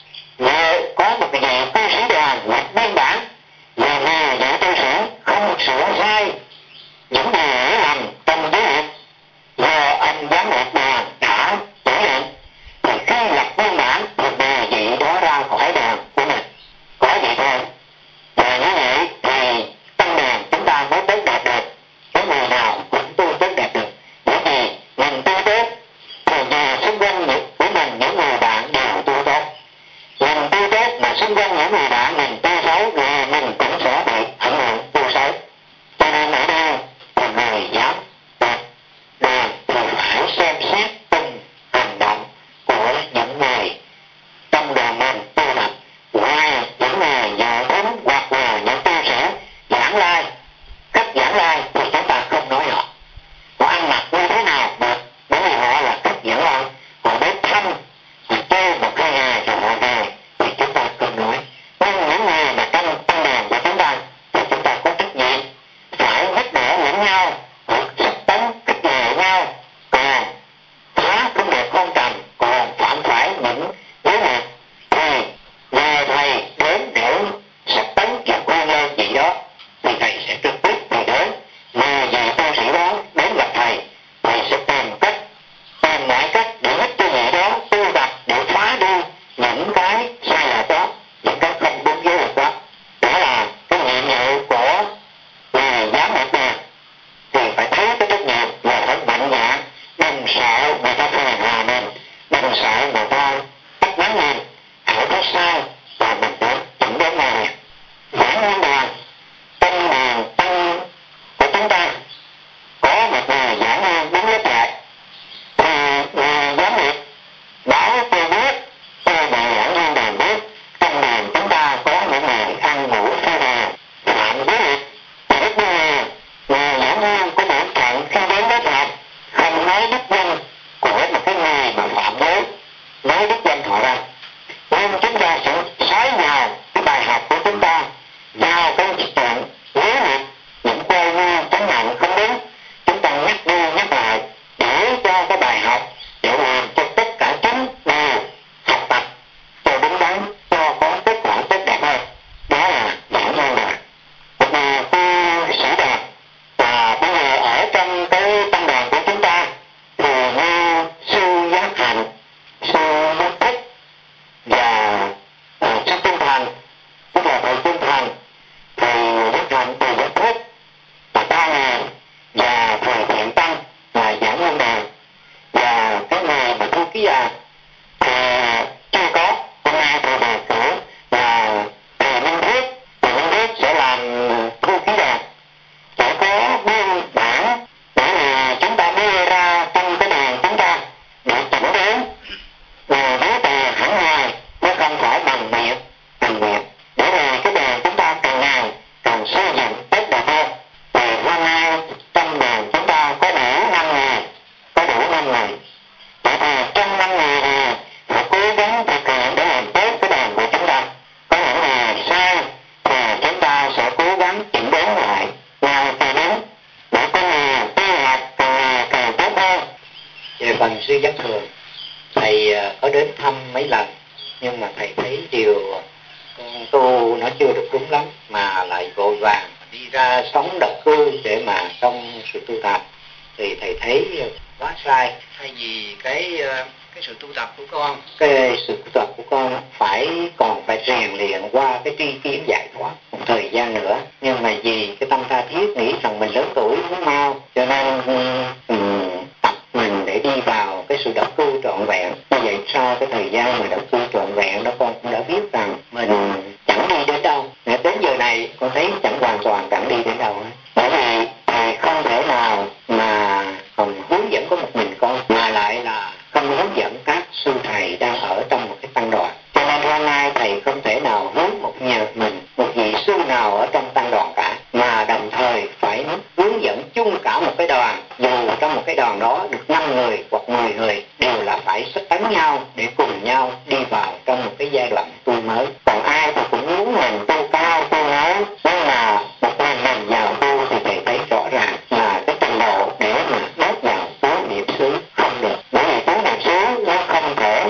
về có một cái vị tu sĩ đoàn lập biên bản và người vị tu sĩ không sửa sai những điều lầm trong giới luật do anh giám mục đoàn đã chỉ định, thì khi lập biên bản thì đề vị đó ra khỏi đoàn của mình, có vậy thôi. Và như vậy thì tăng đoàn chúng ta mới tốt đẹp được, cái người nào cũng tu tốt đẹp được, bởi vì mình tu tốt thì vì xung quanh của mình những người bạn đều tu tốt, mình tu tốt mà xung quanh những người bạn mình tu xấu thì mình cũng sẽ bị ảnh hưởng tu xấu. Cho nên ở đây thì người giám đoàn thì phải xem xét từng hành động của những người trong đoàn mình tu tập, ngoài những người dự thính hoặc là những tu sĩ giảng lai, cách giảng lai thì chúng ta không nói họ ăn mặc như thế nào được, bởi vì họ là cách giảng lai, họ đến thăm, họ chơi một hai ngày rồi họ về thì chúng ta không nói. Nhưng những người mà trong tăng đoàn của chúng ta thì chúng ta có trách nhiệm phải giúp đỡ lẫn nhau, sắp tấn khích lệ nhau, còn phá không được con trầm, còn phạm phải những giới luật thì nhờ thầy đến để sắp tấn và khuyên lên vị đó thì thầy sẽ trực tiếp thầy đến, mà vị tu sĩ đó đến gặp thầy, thầy sẽ tìm mọi cách để giúp cho vị đó tu tập để phá đi những cái sai lệch đó, những cái không đúng giới luật đó. Đó là cái nhiệm vụ của người giám mục đoàn, thì phải thấy cái trách nhiệm và phải mạnh dạn, đừng sợ người ta phàn nàn mình, đừng sợ người ta trách mắng mình, hãy thấy sai và mình đến chỉnh đến này. Giảng viên đoàn trong đoàn tăng của chúng ta có một người giảng viên đứng lớp dạy, thì người giám mục báo tôi biết, tôi bị giảng viên đoàn biết trong đoàn chúng ta có những người ăn ngủ phi bào, phạm giới luật, thì rất nhiều người giảng viên có bổn phận khi đến lớp học không nói đích danh của một cái người mà phạm giới, nói đích danh họ ra, nhưng chúng ta sẽ xói vào cái bài học của chúng ta vào cái chuyện giới luật, những quay như tránh nặng không đúng, chúng ta nhắc đi nhắc lại để cho cái bài học, để làm cho tất cả chúng đều học tập cho đúng đắn, cho có kết quả tốt đẹp hơn. Đó là giảng viên đoàn, một người tu sĩ đoàn. Và bây giờ ở trong cái tăng đoàn của chúng ta thì như sư Giác Hạnh, sư Giác Thích và sư Trung Thành, tức là thầy Trung Thành, thầy Giác Hạnh, thầy Giác Thích và ba người, và thầy Thiện Tâm là giảng viên đoàn, và cái người mà thư ký thì chưa có. Hôm nay thầy đề cử là thầy Minh Thuyết, thầy Minh Thuyết sẽ làm thư ký đoàn, sẽ có biên bản để mà chúng ta đưa ra trong cái đoàn chúng ta để chỉnh đốn và giấy tờ hẳn ngoài, nó không phải bằng miệng, để rồi cái đoàn chúng ta càng ngày càng xây dựng tốt đẹp hơn. Thì hôm nay trong đoàn chúng ta có đủ 5 người, vậy thì trong 5 người này phải cố gắng thực hiện để làm tốt cái đoàn của chúng ta. Có những người sai thì chúng ta sẽ cố gắng chỉnh đốn lại nào từ đúng để con người tu học càng ngày càng tốt hơn. Về phần sư Giác Thường, thầy có đến thăm mấy lần, nhưng mà thầy thấy điều con tu nó chưa được đúng lắm, mà lại vội vàng đi ra sống độc cư để mà trong sự tu tập, thì thầy thấy quá sai. Thay vì cái sự tu tập của con, cái sự tu tập của con phải rèn luyện qua cái tri kiến giải thoát một thời gian nữa, nhưng mà vì cái tâm tha thiết nghĩ rằng mình lớn tuổi muốn mau, cho nên tập mình để đi vào cái sự độc cư trọn vẹn. Như vậy sau cái thời gian mà độc cư trọn vẹn đó, con cũng đã biết rằng mình chẳng đi đến đâu. Đến giờ này con thấy hoàn toàn chẳng đi đến đâu, bởi vì thầy không thể nào mà hướng dẫn có một mình con, mà lại là không hướng dẫn các sư thầy đang ở trong một cái tăng đoàn. Cho nên hôm nay thầy không thể nào hướng một vị sư nào ở trong tăng đoàn cả, mà đồng thời phải hướng dẫn chung cả một cái đoàn. Dù trong một cái đoàn đó được 5 người hoặc 10 người, đều là phải sức tấn nhau để cùng nhau đi vào trong một cái giai đoạn tu mới. Còn ai thì cũng muốn mình tu cao tu lớn, nhưng mà một mình vào tu thì thầy thấy rõ ràng là cái trình độ để mà bước vào tứ niệm xứ không được. Bởi vì tứ niệm xứ nó không thể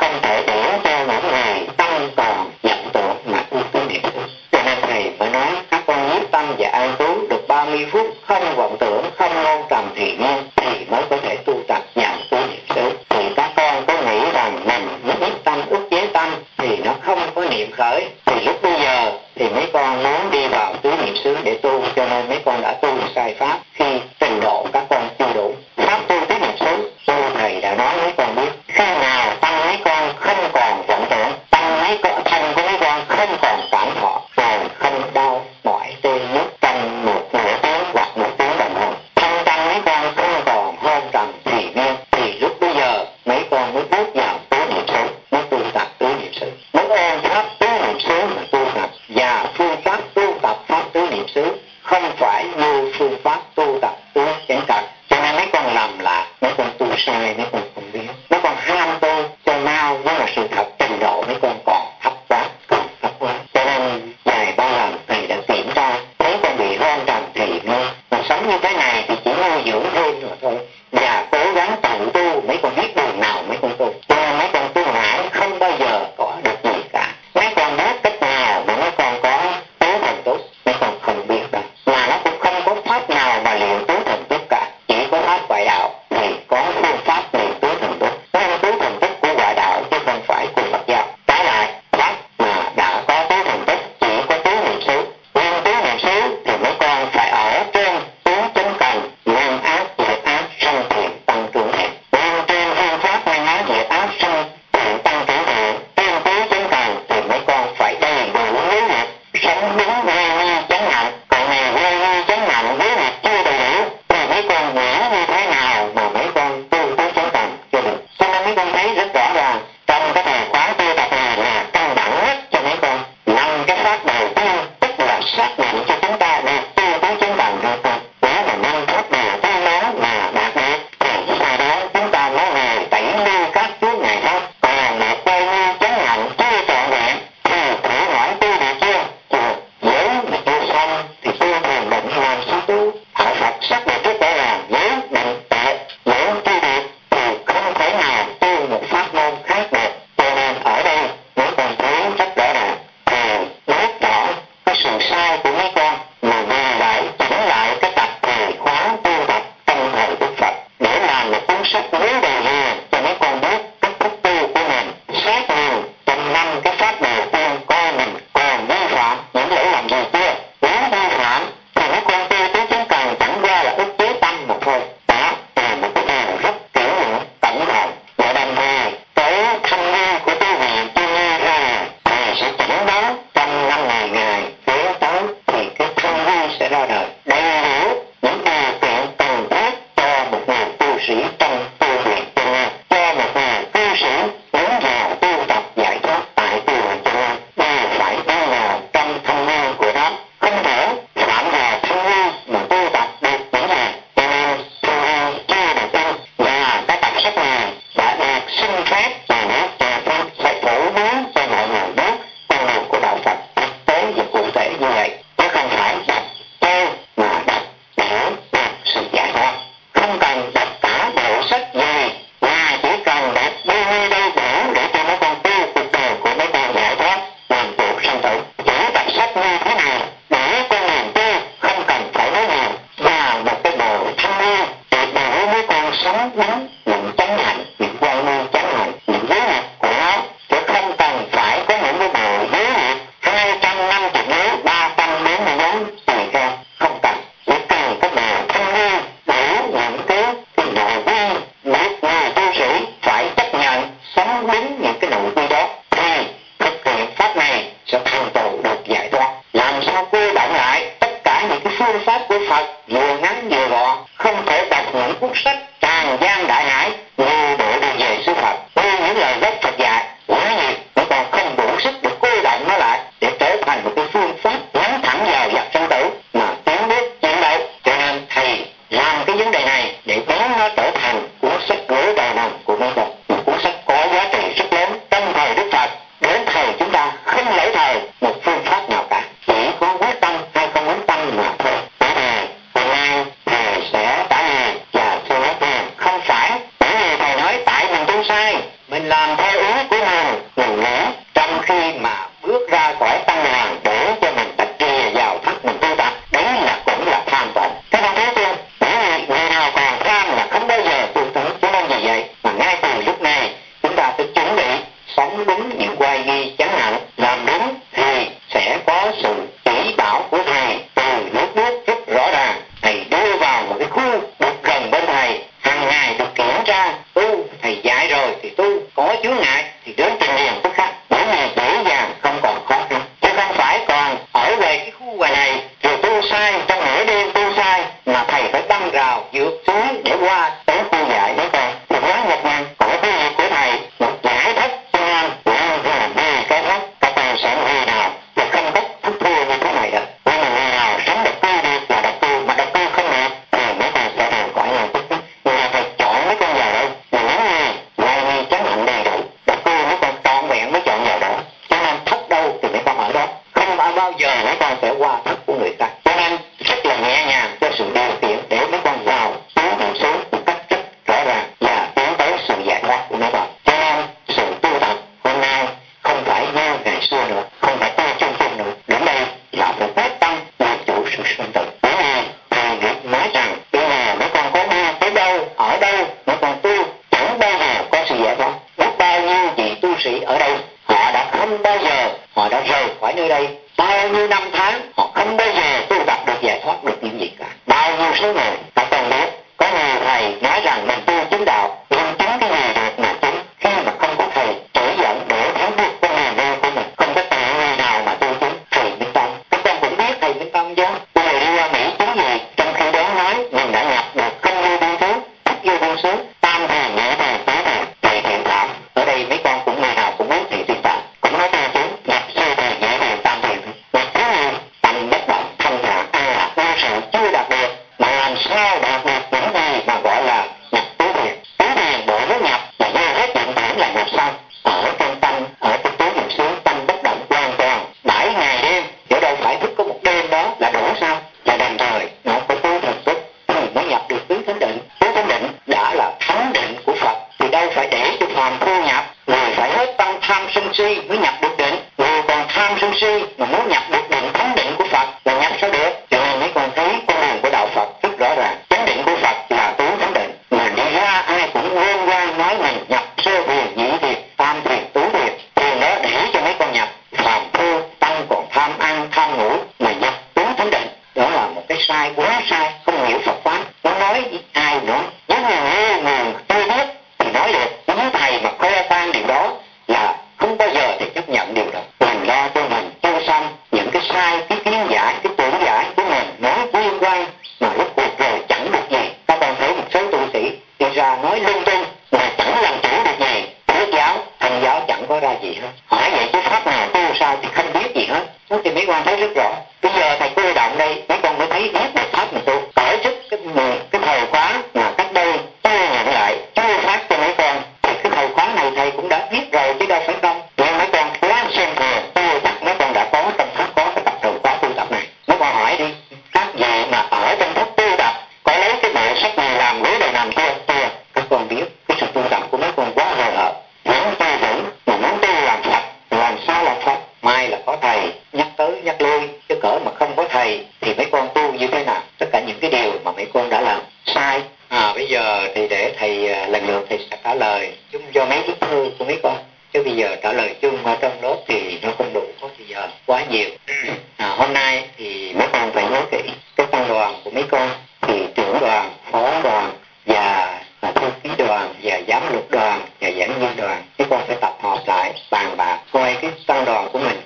để cho những người tâm còn vọng tưởng mà tu tứ niệm xứ. Cho nên thầy mới nói các con nhiếp tâm và an trú được 30 phút không vọng tưởng, không ngôn trầm thì nhiên, thì mới có thể tu tập vào tứ niệm xứ. Thì các con có nghĩ rằng mình nhiếp tâm ức chế tâm thì nó không có niệm khởi, thì lúc bây giờ thì mấy con muốn đi vào tứ niệm xứ để tu, cho nên mấy con đã tu sai pháp khi trình độ các con chưa đủ. Pháp tu tứ niệm xứ, thầy đã nói mấy con biết, khi nào tâm mấy con không còn vọng tưởng, thân của mấy con không còn cảm thọ, rồi không đau mỏi tê nhức trong nửa tiếng hoặc 1 tiếng đồng hồ, thân tâm mấy con không còn hôn trầm thì nhiên, thì lúc bây giờ mấy con mới bước vào tứ niệm xứ, mới tu tập tứ niệm xứ, mới ôn pháp tứ niệm xứ mà tu tập. Và phương pháp tu tập pháp tứ niệm xứ không phải như phương pháp tu tập tứ chánh cần. Cho nên mấy con lầm là mấy con tu sai, mấy con không biết, mấy con ham tu cho mau, nhưng mà sự thật trình độ mấy con còn thấp quá. Cho nên vài ba lần thầy đã kiểm tra thấy con bị hôn trầm thì nên mà sống như thế này thì chỉ nuôi dưỡng thêm rồi thôi, và cố gắng tự tu. Mấy con biết đường nào mấy con tu, cho nên mấy con tu mãi không bao giờ có được gì cả. Mấy con biết cách nào mà mấy con có tứ thần túc, mấy con không biết đâu, mà nó cũng không có pháp nào mà luyện tứ thần túc cả. Chỉ có pháp ngoại đạo thì có phương pháp luyện tứ thần túc, nên tứ thần túc của ngoại đạo chứ không phải của Phật giáo. Trái lại, pháp mà đã có tứ thần túc chỉ có tứ niệm xứ. Nhưng tứ niệm xứ thì mấy con phải ở trên tứ chánh cần, ngăn ác diệt ác, sanh thiện tăng trưởng thiện. Nhưng trên phương pháp ngăn ác diệt ác, sanh thiện tăng trưởng thiện, trên tứ chánh cần thì mấy con phải đầy đủ lý lịch, sống đúng ngay nghi chánh hạnh. Còn này ngay nghi chánh hạnh lý lịch chưa đầy đủ thì mấy con nghĩ như thế nào mà mấy con tu tứ chánh cần chưa được. Cho nên mấy con thấy rất rõ ràng trong cái thời khóa tu tập này là căn bản nhất cho mấy con. 5 cái pháp đầu tiên tức là xác định cho chúng ta được tu tứ chánh cần hay không. Đó là 5 pháp đầu tiên đó mà đạt được thì sau đó chúng ta mới về tẩy lưu các chướng ngại pháp. Còn một quay như chánh hạnh chưa trọn vẹn thì thử hỏi tu được chưa? Chưa. Giới mà chưa xong thì tu thiền định làm sao tu? Đạo Phật xác định rất rõ ràng, giới định tuệ nếu chưa được thì không thể nào tu một pháp môn khác được. Cho nên ở đây mấy con thấy rất rõ ràng, thì biết rõ cái sự sai của mấy con mà vì lại chỉnh lại cái tập thời khóa tu tập trong thời Đức Phật để làm một cuốn sách mới đầy liền cho mấy con biết cách thức tu của mình. Xét nhìn trong 5 cái pháp đầu tiên coi mình còn vi phạm những lỗi lầm gì chưa. Nếu vi phạm thì mấy con tu tứ chánh cần chẳng qua là ức chế tâm mà thôi. Đó là một cái điều rất kỹ lưỡng, cẩn thận. Và đồng thời cái thanh nghi của quý vị chưa nghe ra thì sẽ chỉnh báo trong 5.000 ngày kế tới thì cái thanh nghi sẽ ra đời đầy đủ những điều kiện cần thiết cho một người tu sĩ trong tu luyện chân nhân, cho một người tu sĩ đứng vào tu tập giải thoát tại tu luyện chân nhân đều phải đi vào trong thanh nghi của nó, không thể phạm vào thanh nghi mà tu tập được những gì. Cho nên thanh nghi chưa được in và cái tập sách này đã được xin phép và nước cho phép phải phổ biến cho mọi người biết con đường của đạo Phật sẽ thành tựu được giải thoát. Làm sao cô động lại tất cả những cái phương pháp của Phật, vừa ngắn vừa gọn, không thể đọc những cuốn sách tràn gian đại hải như bộ đi về xứ Phật, như những lời gốc Phật dạy quá nhiều, nó còn không đủ sức để cô động nó lại để trở thành một cái phương pháp nhắm thẳng vào vật sanh tử mà tiến bước chiến đấu. Cho nên thầy làm cái vấn đề này để biến nó trở thành cuốn sách gỗ đầu nằm của mấy con, một cuốn sách có giá trị rất lớn trong thời Đức Phật. Đến thời chúng ta không lỗi thời một phương pháp nào cả, chỉ có quyết tâm hay không quyết tâm mà thôi. Hôm nay thầy sẽ trả lời và thưa nói rằng không phải bởi vì thầy nói tại mình tu sai, mình làm theo ý của mình nghĩ, trong khi mà bước ra khỏi tăng đoàn để cho mình tách rìa vào thắt mình tu tập, đấy là cũng là tham vọng. Các bạn thấy chưa? Bởi vì người nào còn tham là không bao giờ tu tới. Cho nên vì vậy mà ngay từ lúc này chúng ta phải chuẩn bị sống đúng những quay nghi chẳng hạn, làm đúng thì sẽ có sự chỉ bảo của thầy từ nước rất rõ ràng. Thầy đưa vào một cái khu được gần bên thầy, hàng ngày được kiểm tra tu, thầy dạy rồi thì tu, có chướng ngại thì đến trình liền tức khắc, bởi vì dễ dàng không còn khó khăn, chứ không phải còn ở về cái khu ngoài này rồi tu sai trong nửa đêm tu sai mà thầy phải băng rào vượt suối để qua tới khu dạy đấy con, thì quá nhọc nhằn. Còn cái việc của thầy một giải thích cho nên là vì cái thất các con sẽ người nào thì không có thức thua như thế này đâu. Nhưng mà người nào sống độc cư được là độc cư, mà độc cư không được thì mấy con sẽ rời khỏi nhà thức. Nhưng mà thầy chọn mấy con vào đây là những người ngoài nghi chánh hạnh đầy đủ, độc cư mấy con trọn vẹn mới chọn vào đó. Cho nên thất đâu thì mấy con ở đó, không bao giờ mấy con sẽ qua thất của người ta. Cho nên rất là nhẹ nhàng cho sự điều khiển để mấy con vào tiến hành số một cách rất rõ ràng và tiến tới sự giải thoát của mấy con. Cho nên sự tu tập hôm nay không phải như ngày xưa nữa, không phải tu chung nữa. Đến đây là phải quyết tâm làm chủ sự sanh tử. Bởi vì thầy nói rằng bây giờ mấy con có đi tới đâu, ở đâu, mấy con tu chẳng bao giờ có sự giải thoát. Biết bao nhiêu vị tu sĩ ở đây họ đã không bao giờ, họ đã rời khỏi nơi đây bao nhiêu năm tháng, họ không bao giờ tu tập được giải thoát được những gì cả. Bao nhiêu số người các con biết, có nhiều thầy nói rằng mình tu chính đạo, nhưng chứng cái gì được mà chứng khi mà không có thầy chỉ dẫn để thấy được con đường đi của mình, không có tự người nào mà tu chứng. Thầy Minh Tông, các con cũng biết thầy Minh Tông chứ, bây giờ đi qua Mỹ chứng gì, trong khi đó nói mình đã nhập được không vô biên thứ, thích vô biên xứ, tam thiền, nhị thiền, tứ thiền, thầy thiện thảo. Ở đây mấy con cũng người nào cũng biết thầy thiện thảo, cũng nói tu chứng nhập sơ thiền, nhị thiền, tam thiền. Và thứ gì tâm bất động, thanh thản, an lạc, vô sự chưa đạt được mà làm sao đạt được những gì mà gọi là nhập tứ thiền. Tứ thiền bộ với nhập là vô hết định tưởng là nhập xong. Ở trong tâm, ở trong tứ niệm xứ, tâm bất động hoàn toàn 7 ngày đêm, chứ đâu phải thức có một đêm đó là đủ sao? Là đồng thời nó có tứ thần thức thì mới nhập được tứ thánh định. Tứ thánh định đã là thánh định của Phật thì đâu phải để cho phàm phu nhập, người phải hết tâm tham sân si mới nhập được định. Người còn tham sân si mà muốn nhập được định thánh định của Phật là nhập sao được? Cho nên mấy con thấy con đường của đạo Phật rất rõ ràng. Chánh định của Phật là tứ thánh định. Mà đi ra ai cũng quên quan nói mình nhập sơ thiền, nhị thiền, tam thiền, tứ thiền. Thiền đó để cho mấy con nhập. Phàm phu tâm còn tham ăn, tham ngủ mà nhập tứ thánh định. Đó là một cái sai quá sai, không hiểu Phật pháp. Nó nói ai nói, những người chưa biết thì nói được. Những thầy mà khoe khoang điều đó là không bao giờ thì chấp nhận điều đó. Mình lo cho mình tu xong những cái sai, cái kiến giải, cái tưởng giải của mình nói liên quan mà rốt cuộc rồi chẳng được gì. Các con thấy một số tu sĩ đi ra nói lung tung mà chẳng làm chủ được gì. Thuyết giáo, thần giáo chẳng có ra gì hết. Hỏi vậy chứ pháp nào tu sao thì không biết gì hết. Đó thì mấy con thấy rất rõ. Bây giờ thầy cô động đây, mấy con mới thấy biết được pháp mình tu. Tổ chức cái thời khóa mà cách đây tôi nhận lại chưa phát cho mấy con thì cái thời khóa này thầy cũng đã biết rồi chứ đâu phải không. Nhưng mấy con quá xem thường, tôi chắc mấy con đã có trong pháp có cái tập thời khóa tu tập này. Mấy con hỏi đi, các vị mà ở trong pháp tu tập có lấy cái bộ sách này làm gối đầu nằm chưa? Chưa. Các con biết cái sự tu tập của mấy con quá hời hợt. Muốn tu vững mà muốn tu làm Phật, làm sao làm Phật? Mai là có thầy nhắc tới nhắc lui, chứ cỡ mà không có thầy thì mấy con tu như thế nào? Tất cả những cái điều mà mấy con đã làm sai. Bây giờ thì để thầy lần lượt thầy sẽ trả lời chung cho mấy bức thư của mấy con. Chứ bây giờ trả lời chung ở trong lớp thì nó không đủ, có thời giờ quá nhiều. Hôm nay thì mấy con phải nhớ kỹ cái tăng đoàn của mấy con thì trưởng đoàn, phó đoàn và thư ký đoàn và giám lục đoàn và giảng viên đoàn. Mấy con phải tập hợp lại bàn bạc coi cái tăng đoàn của mình còn được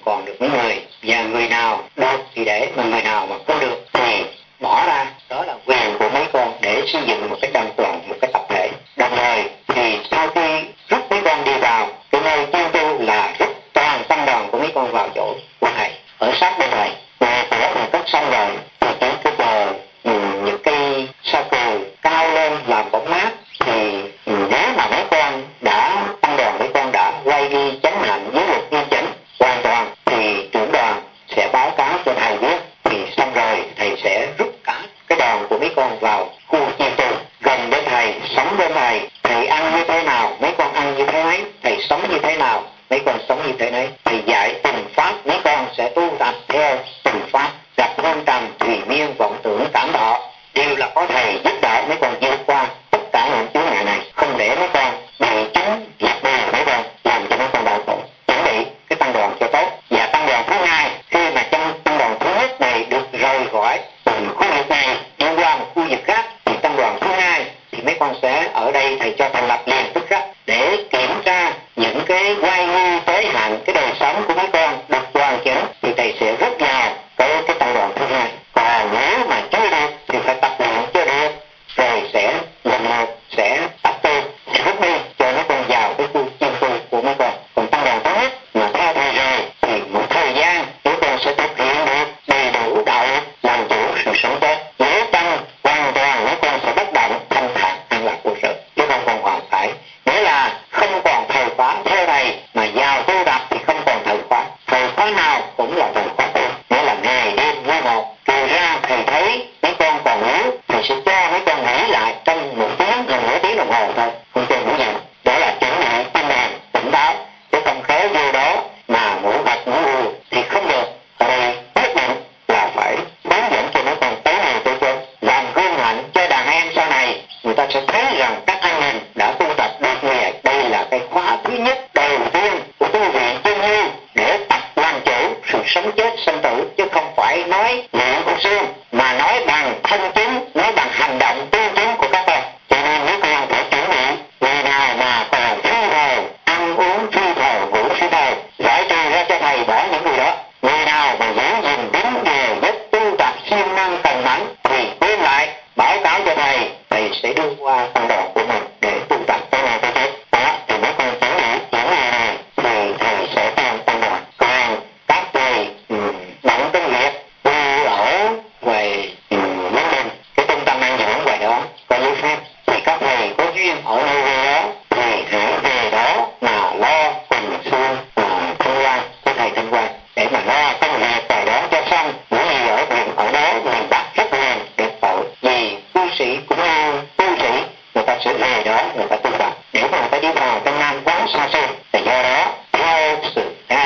những người, và người nào được thì để, mà người nào mà không được thì bỏ ra. Đó là quyền của mấy con để xây dựng một cái đoàn toàn, một cái tập thể. Đồng thời thì sau khi rút mấy con đi vào cái nơi chuyên tu là rút toàn tăng đoàn của mấy con vào chỗ của thầy, ở sát bên thầy. Và của thầy cất xong rồi thì cái giờ những cây sa cừ cao lên làm bóng mát, thì nếu mà mấy con đã tăng đoàn, mấy con đã quay đi chánh hạnh với luật nghiêm chỉnh hoàn toàn, thì trưởng đoàn sẽ báo cáo cho thầy biết. Thì xong rồi thầy sẽ rút cả cái đoàn của mấy con vào khu chuyên tu gần đến thầy, sống với thầy. Thầy ăn như thế nào mấy con ăn như thế ấy, thầy sống như thế nào mấy con sống như thế đấy. Thầy dạy từng pháp, mấy con sẽ tu tập theo từng pháp. Gặp hôn trầm, thùy miên, vọng tưởng, cảm thọ đều là có thầy giúp đỡ mấy con vượt qua tất cả những chướng ngại này, không để mấy con bị chúng lạc đề mấy con, làm cho mấy con đau khổ. Chuẩn bị cái tăng đoàn cho tốt. Và tăng đoàn thứ hai, khi mà trong tăng đoàn thứ nhất này được rời khỏi từng khu vực này đi qua một khu vực khác, thì tăng đoàn thứ hai thì mấy con sẽ ở đây thầy cho thành lập liền tức khắc để kiểm tra những cái quay nghi tới hạn cái đời sống của mấy con được hoàn chỉnh, thì thầy sẽ rút vào cái tăng đoàn thứ hai. Còn nếu mà chưa được thì phải tập luyện chưa được, rồi sẽ lần lượt sẽ tập tu, sẽ rút đi cho mấy con vào cái khu chuyên tu của mấy con. Còn tăng đoàn thứ nhất mà theo thầy rồi thì một thời gian mấy con sẽ thực hiện được đầy đủ đạo làm chủ sự sống chết. Nếu tăng hoàn toàn mấy con sẽ bất động thanh thản an lạc vô sự, chứ không còn hoàn phải. Nghĩa là không còn thời khóa theo thầy mà vào tu tập thì không còn thời khóa. Thời khóa nào cũng là thời khóa tu, nghĩa là ngày đêm như một. Trừ ra thầy thấy mấy con còn yếu, thầy sẽ cho mấy con nghỉ lại trong 1 tiếng hay nửa tiếng đồng hồ thôi, không cho ngủ nhiều. Đó là chuẩn bị tinh thần tỉnh táo, chứ không khéo vô đó mà ngủ gật ngủ gù thì không được. Ở đây nhất định là phải hướng dẫn cho mấy con tới này tới chốn, làm gương hạnh cho đàn em sau này. Người ta sẽ thấy rằng các anh mình đã tu tập được nghề. Đây là cái khóa thứ nhất đầu tiên của tu viện Chân Như, để tập làm chủ sự sống chết sinh tử, chứ không phải nói miệng của xương mà nói bằng thân chứng, nói bằng hành động tu chứng của các con. Cho nên mấy con phải chuẩn bị. Người nào mà còn phi thời, ăn uống phi thời, ngủ phi thời, giải trừ ra cho thầy bỏ những người đó. Người nào mà giữ gìn đúng giờ giấc tu tập siêng năng cần mẫn thì quên lại báo cáo cho thầy, thầy sẽ đưa qua tăng đoàn của mình để tu tập tới này tới chết. Đó thì mấy con chuẩn bị những ngày này thì thầy sẽ tăng tăng đoàn. Còn các thầy bận công việc tu ở về Lâm Bình, cái trung tâm an dưỡng ngoài đó có giấy phép, thì các thầy có duyên ở nơi đó thì hãy về đó mà lo cùng xương Thanh Quan, cái thầy Thanh Quan, để mà lo công việc tại đó cho xong. Bởi vì ở viện ở đó miền Bắc rất là đẹp tội, vì tu sĩ cũng như tu sĩ người ta sẽ về đó người ta tu tập, để mà người ta đi vào trong Nam quá xa xôi. Thì do đó theo sự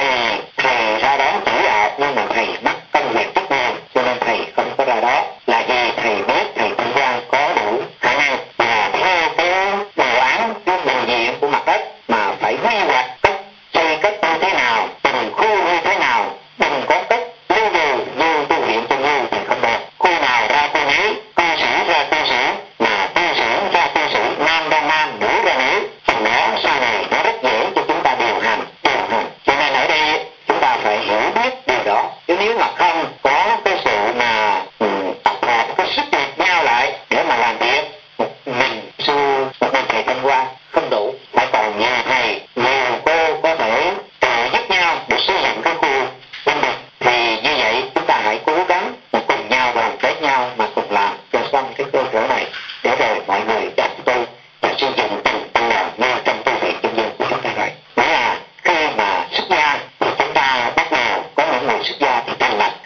thầy ra đó chỉ đạo, nhưng mà thầy mắc công việc rất nhiều cho nên thầy không có ra đó. Là vì thầy biết thầy Thanh Quan có đủ khả năng và theo cái đồ án, cái bình diện của mặt đất mà phải quy hoạch xây cất như thế nào, từng khu như thế nào, đừng có cất lưu dù như tu viện Chân Như thì không được. Khu nào ra khu ấy, tu sĩ ra tu sĩ, mà tu sĩ ra tu sĩ, nam ra nam, nữ ra nữ, thì nó sau này nó rất dễ cho chúng ta điều hành. Cho nên ở đây chúng ta phải hiểu biết điều đó. Chứ nếu mà không có cái sự mà tập hợp cái sức lực nhau lại để mà làm việc một mình thầy Thanh Quan không đủ, phải còn nhiều thầy, nhiều cô có thể trợ giúp nhau để xây dựng cái khu quân đội. Thì như vậy chúng ta hãy cố gắng cùng nhau đoàn kết nhau mà cùng làm cho xong cái cơ sở này, để rồi mọi người tập tu và xây dựng từng tăng đoàn như trong tu viện Chân Như của chúng ta vậy. Nghĩa là khi mà xuất gia thì chúng ta bắt đầu có những người xuất gia thì thành lập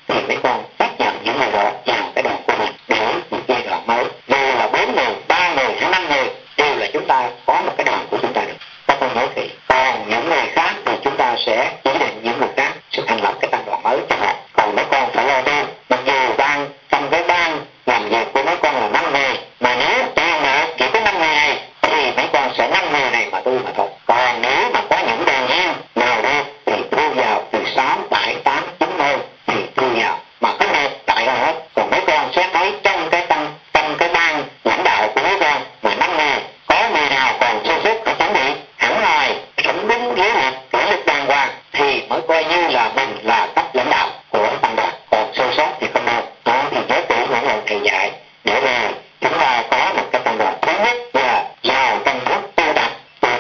thì mấy con tiếp nhận những người đó vào cái đoàn của mình để một giai đoạn mới. Dù là 4 người, 3 người hay 5 người đều là chúng ta có một cái đoàn của chúng ta được. Các con nhớ kỹ. Còn những người khác thì chúng ta sẽ chỉ định những người khác sẽ thành lập cái tăng đoàn mới cho họ. Còn mấy con phải lo tu. Mặc dù đang trong cái ban làm việc của mấy con là 5 người, mà nếu toàn bộ chỉ có 5 người này thì mấy con sẽ 5 người này mà tu mà thôi. Còn nếu mà có những đoàn viên nào đó thì thu vào từ 6, 7, 8, 9 nơi thì thu vào mà có một tại ra hết. Còn mấy con sẽ thấy trong cái ban lãnh đạo của mấy con mà 5 người có người nào còn sơ xuất có chuẩn bị hẳn hoi sống đúng giới luật kỷ luật đàng hoàng thì mới coi như là mình là cấp lãnh đạo của tăng đoàn. Còn sơ sót thì không đâu. Đó thì nhớ kỹ những lời thầy dạy để rồi chúng ta có một cái tăng đoàn thứ nhất là vào trong thức tu tập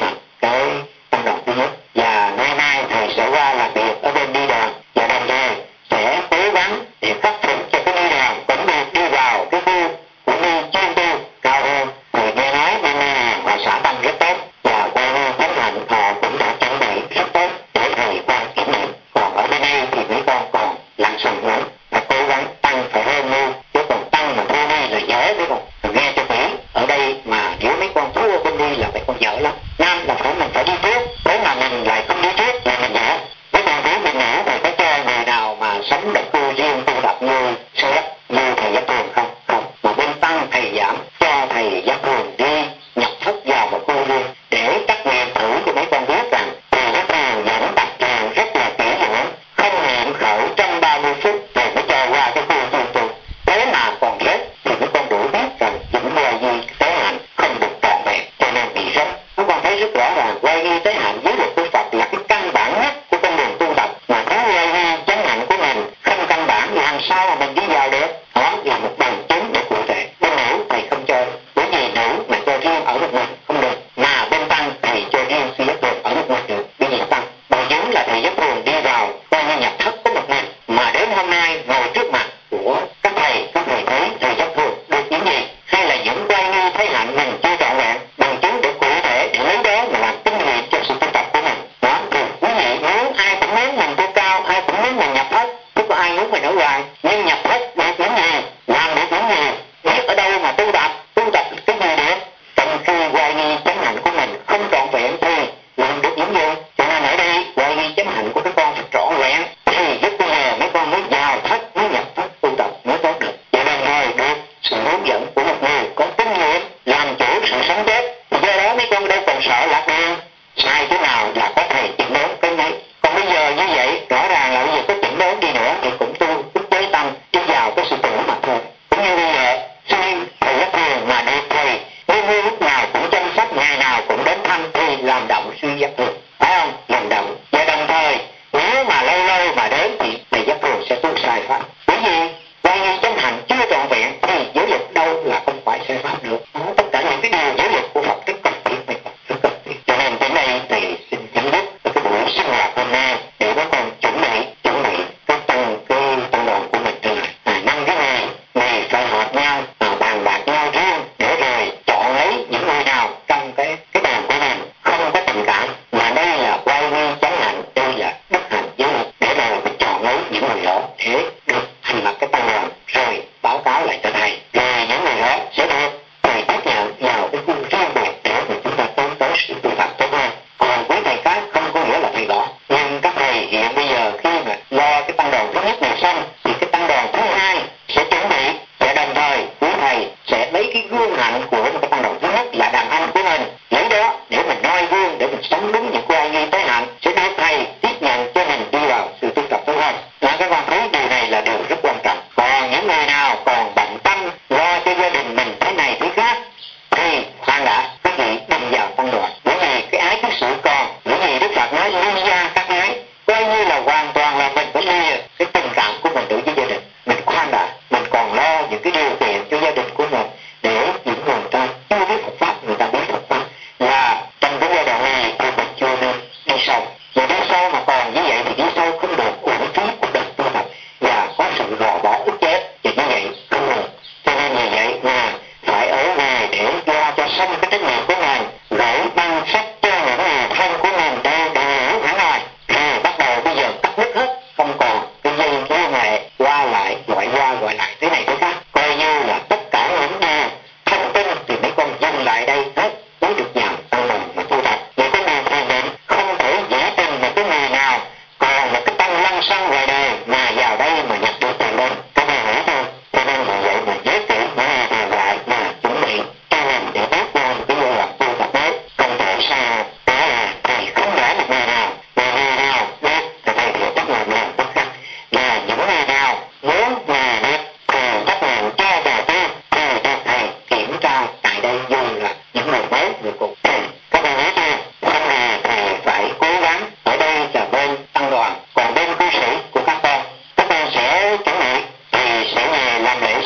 cái tăng đoàn thứ nhất. Và nay mai thầy sẽ qua làm việc ở bên đi đoàn và đồng thời sẽ cố gắng để khắc phục cho cái đi đoàn cũng được đi vào cái khu của đi chuyên tu cao hơn. Thì nghe nói bên này họ xã tâm rất tốt và qua Thánh Hạnh họ cũng đã chuẩn bị rất tốt để thầy quan kiểm nghiệm. Còn ở bên đây thì mấy con còn lặng sùng lắm, phải cố gắng tăng phải hơn luôn, chứ còn tăng mà thua đi là dở mấy con. Nghe cho kỹ, ở đây mà nếu mấy con thua bên đi là mấy con dở lắm. Nam là mình phải đi trước, nếu mà mình lại không đi trước là mình dở. Mấy con thấy mình nữa thầy có cho người nào mà sống độc cư riêng tu tập như sẽ như thầy Giác Thường không? Không. Mà bên tăng thầy giảm cho thầy Giác Thường đi nhập thất vào một khu riêng để các nguyện thử cho mấy con biết rằng thầy Giác Thường dẫn tập tràng rất là kỹ lưỡng, không niệm khẩu trong 30 phút rồi mới cho qua cái khu chuyên tu. Thế mà còn rớt thì mấy con đủ biết rằng những quay nghi tế hạnh không được trọn vẹn cho nên bị rớt. Các con thấy rất rõ ràng quay nghi tế hạnh dưới luật của Phật là cái căn bản nhất của con đường tu tập, mà cái quay nghi chánh hạnh của mình không căn bản thì làm sao mà mình đi vào được. Đó là một bằng chứng để cụ thể. Bên nữ thầy không cho, bởi vì nữ mà cho riêng ở một mình không được, mà bên tăng thầy cho riêng suy giác thường ở một mình được. Bởi vì tăng bằng chứng là thầy giác thường đi vào coi như nhập thất có một mình, mà đến hôm nay ngồi trước mặt của các thầy thấy thầy giác thường được những gì, hay là những quay nghi thấy hạnh mình chưa trọn vẹn, bằng chứng để cụ thể để lấy đó mà làm kinh nghiệm cho sự tu tập của mình. Đó thì quý vị muốn ai cũng muốn mình tu cao, ai cũng muốn mình nhập thất, chứ có ai muốn mình ở ngoài. Nhưng nhập thất được những gì, làm được những gì, biết ở đâu mà tu tập cái gì được. Trong khi quay nghi chánh hạnh của mình không trọn vẹn thì làm được những gì. Cho nên ở đây quay nghi chánh hạnh của các con phải trọn vẹn thì giúp bây giờ mấy con mới vào thất, mới nhập thất tu tập mới tốt được. Cho nên thôi được sự hướng dẫn của một người có kinh nghiệm làm chủ sự sống chết, do đó mấy con đâu còn sợ lạc đường. Sai thế nào là có thầy chỉnh đốn cái nấy. Còn bây giờ như vậy rõ ràng là bây giờ có chỉnh đốn đi nữa thì cũng tu ức chế tâm đi vào cái sự tưởng mà thôi. Cũng như bây giờ suy thầy Giác Thường mà được thầy nguyên lúc nào cũng chăm sóc, ngày nào cũng đến thăm thì làm động suy Giác Thường, phải không? Làm động. Và đồng thời nếu mà lâu lâu mà đến thì thầy Giác Thường sẽ tu sai pháp. Bởi vì quay nghi chánh hạnh chưa trọn vẹn thì giới luật đâu là không phải sai pháp được. Đó, tất cả những cái điều giới luật của Phật rất cần thiết, rất cần thiết. Cho nên đến đây thầy xin chấm dứt cái buổi sinh hoạt hôm nay để các con chuẩn bị cái tăng đoàn của mình trở lại. 5 cái ngày phải họp nhau, bàn bạc nhau riêng để rồi chọn lấy những người nào trong cái đoàn của mình không có tình cảm, mà đây là quay nghi chánh hạnh, đây là đức hạnh giới luật, để rồi mình chọn lấy những người đó để được thành lập cái tăng đoàn rồi báo cáo lại cho thầy.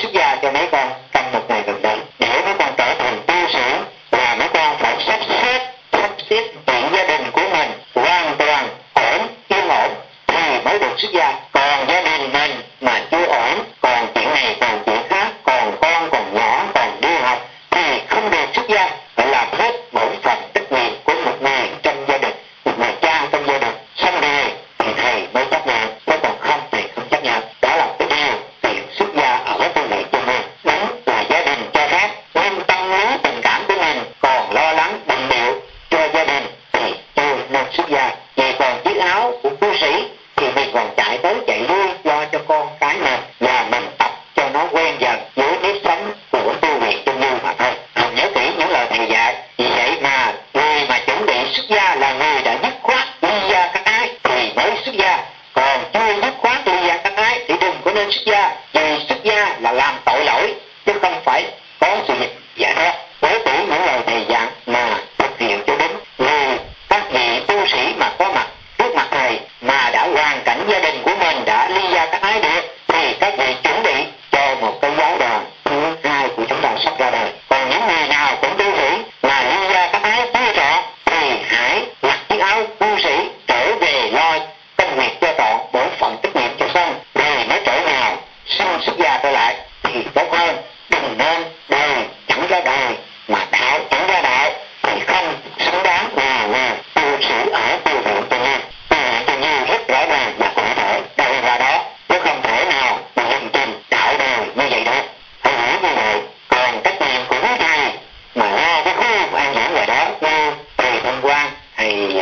xuất gia cho mấy con trong một ngày gần đây. Để mấy con trở thành tu sĩ là mấy con phải sắp xếp chuyện gia đình của mình hoàn toàn ổn, yên ổn thì mới được xuất gia. Còn gia đình mình mà chưa ổn, còn chuyện này còn chuyện khác, còn con còn nhỏ còn đi học thì không được xuất gia. Phải làm hết bổn phận trách nhiệm của một người trong gia đình, một người cha trong gia đình. Xong rồi thì thầy mới chấp nhận, chứ còn không thì không chấp nhận. Đó là cái điều việc xuất gia ở tu viện Trung Ương. Đúng là gia đình cho phép, nhưng tâm lý tình cảm của mình còn lo lắng bận bịu cho gia đình thì chưa nên xuất gia. Vì còn chiếc áo của cư sĩ thì mình còn chạy tới chạy lui lo cho con cái mình, và mình tập cho nó quen dần với nếp sống của tu viện Trung Ương mà thôi. Hãy nhớ kỹ những lời thầy dạy. Vì vậy mà người mà chuẩn bị xuất gia là người đã dứt khoát ly gia các ái thì mới xuất gia. Còn chưa dứt khoát ly gia các ái thì đừng có nên xuất gia. Vì xuất gia là làm tội lỗi chứ không phải có sự giải thoát. Với kỹ những lời thầy dặn mà thực hiện cho đúng. Người các vị tu sĩ mà có mặt trước mặt thầy mà đã hoàn cảnh gia đình của mình đã ly gia các ái được thì các vị chuẩn bị cho một cái giáo đoàn thứ hai của chúng ta sắp ra đời. Còn những người nào cũng tu sĩ mà ly gia các ái chưa trọn thì hãy mặc chiếc áo tu sĩ trở về lo công việc cho trọn, bổn phận trách nhiệm cho xong rồi mới trở vào xin xuất gia trở lại thì tốt hơn. Đừng nên đời chẳng ra đời mà đạo chẳng ra đạo thì không xứng đáng là tu sĩ ở tu viện Trung Ương. Tu viện Trung Ương rất rõ ràng và cụ thể đâu ra đó, chứ không thể nào mà hành trình đạo đời như vậy đâu. Hãy nghĩ như vậy. Còn trách nhiệm của quý thầy mà lo cái khu an giảng ngoài đó, lo thầy Thanh Quang, thầy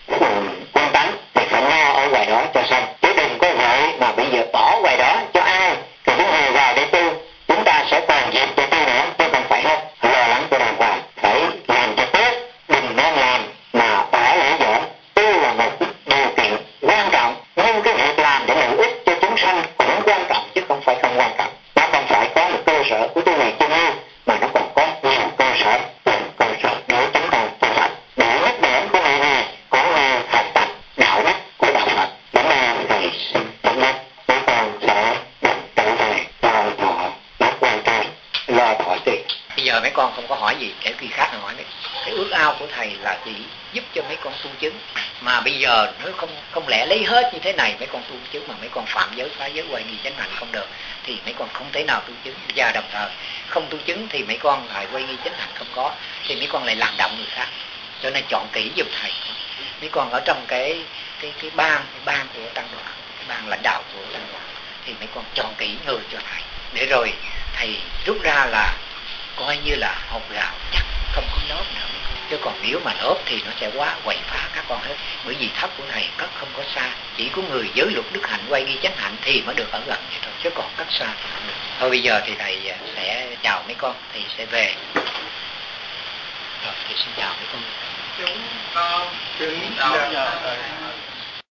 Quân Tánh thì phải lo ở ngoài đó cho xong, chứ đừng có vội mà bây giờ bỏ ngoài đó cho ai thì những người vào để tu chúng ta sẽ còn dịp cho tu nữa, chứ không phải hết. Lo lắng cho đàng hoàng, phải làm cho tốt, đừng nên làm mà bỏ lỡ dở. Tu là một điều kiện quan trọng, nhưng cái việc làm để lợi ích cho chúng sanh cũng quan trọng chứ không phải không quan trọng. Nó không phải có một cơ sở của tu viện Trung Ương mà nó còn có nhiều cơ sở để chúng ta tu tập, để nhắc nhở của mọi người cũng như học tập đạo đức của đạo Phật. Bữa nay thầy xin thống nhất với con sẽ được trở về lo thọ bác quan trai, lo thọ tiền. Bây giờ mấy con không có hỏi gì, để khi khác hỏi. Cái ước ao của thầy là chỉ giúp cho mấy con tu chứng, mà bây giờ nếu không lẽ lấy hết như thế này mấy con tu chứng mà mấy con phạm giới phá giới hoài nghi chánh hạnh không được thì mấy con không thể nào tu chứng. Và đồng thời không tu chứng thì mấy con lại hoài nghi chánh hạnh không có thì mấy con lại làm động người khác. Cho nên chọn kỹ giùm thầy. Mấy con ở trong cái ban của tăng đoàn, cái ban lãnh đạo của tăng đoàn thì mấy con chọn kỹ người cho thầy, để rồi thầy rút ra là coi như là hột gạo chắc không có lớp nữa. Chứ còn nếu mà lớp thì nó sẽ quá quậy phá các con hết. Bởi vì thấp của thầy cất không có xa, chỉ có người giới luật đức hạnh quay nghi chánh hạnh thì mới được ở gần vậy thôi, chứ còn cất xa thì không được. Thôi bây giờ thì thầy sẽ chào mấy con, thầy sẽ về. Rồi thầy xin chào mấy con. Chúng con kính chào thầy.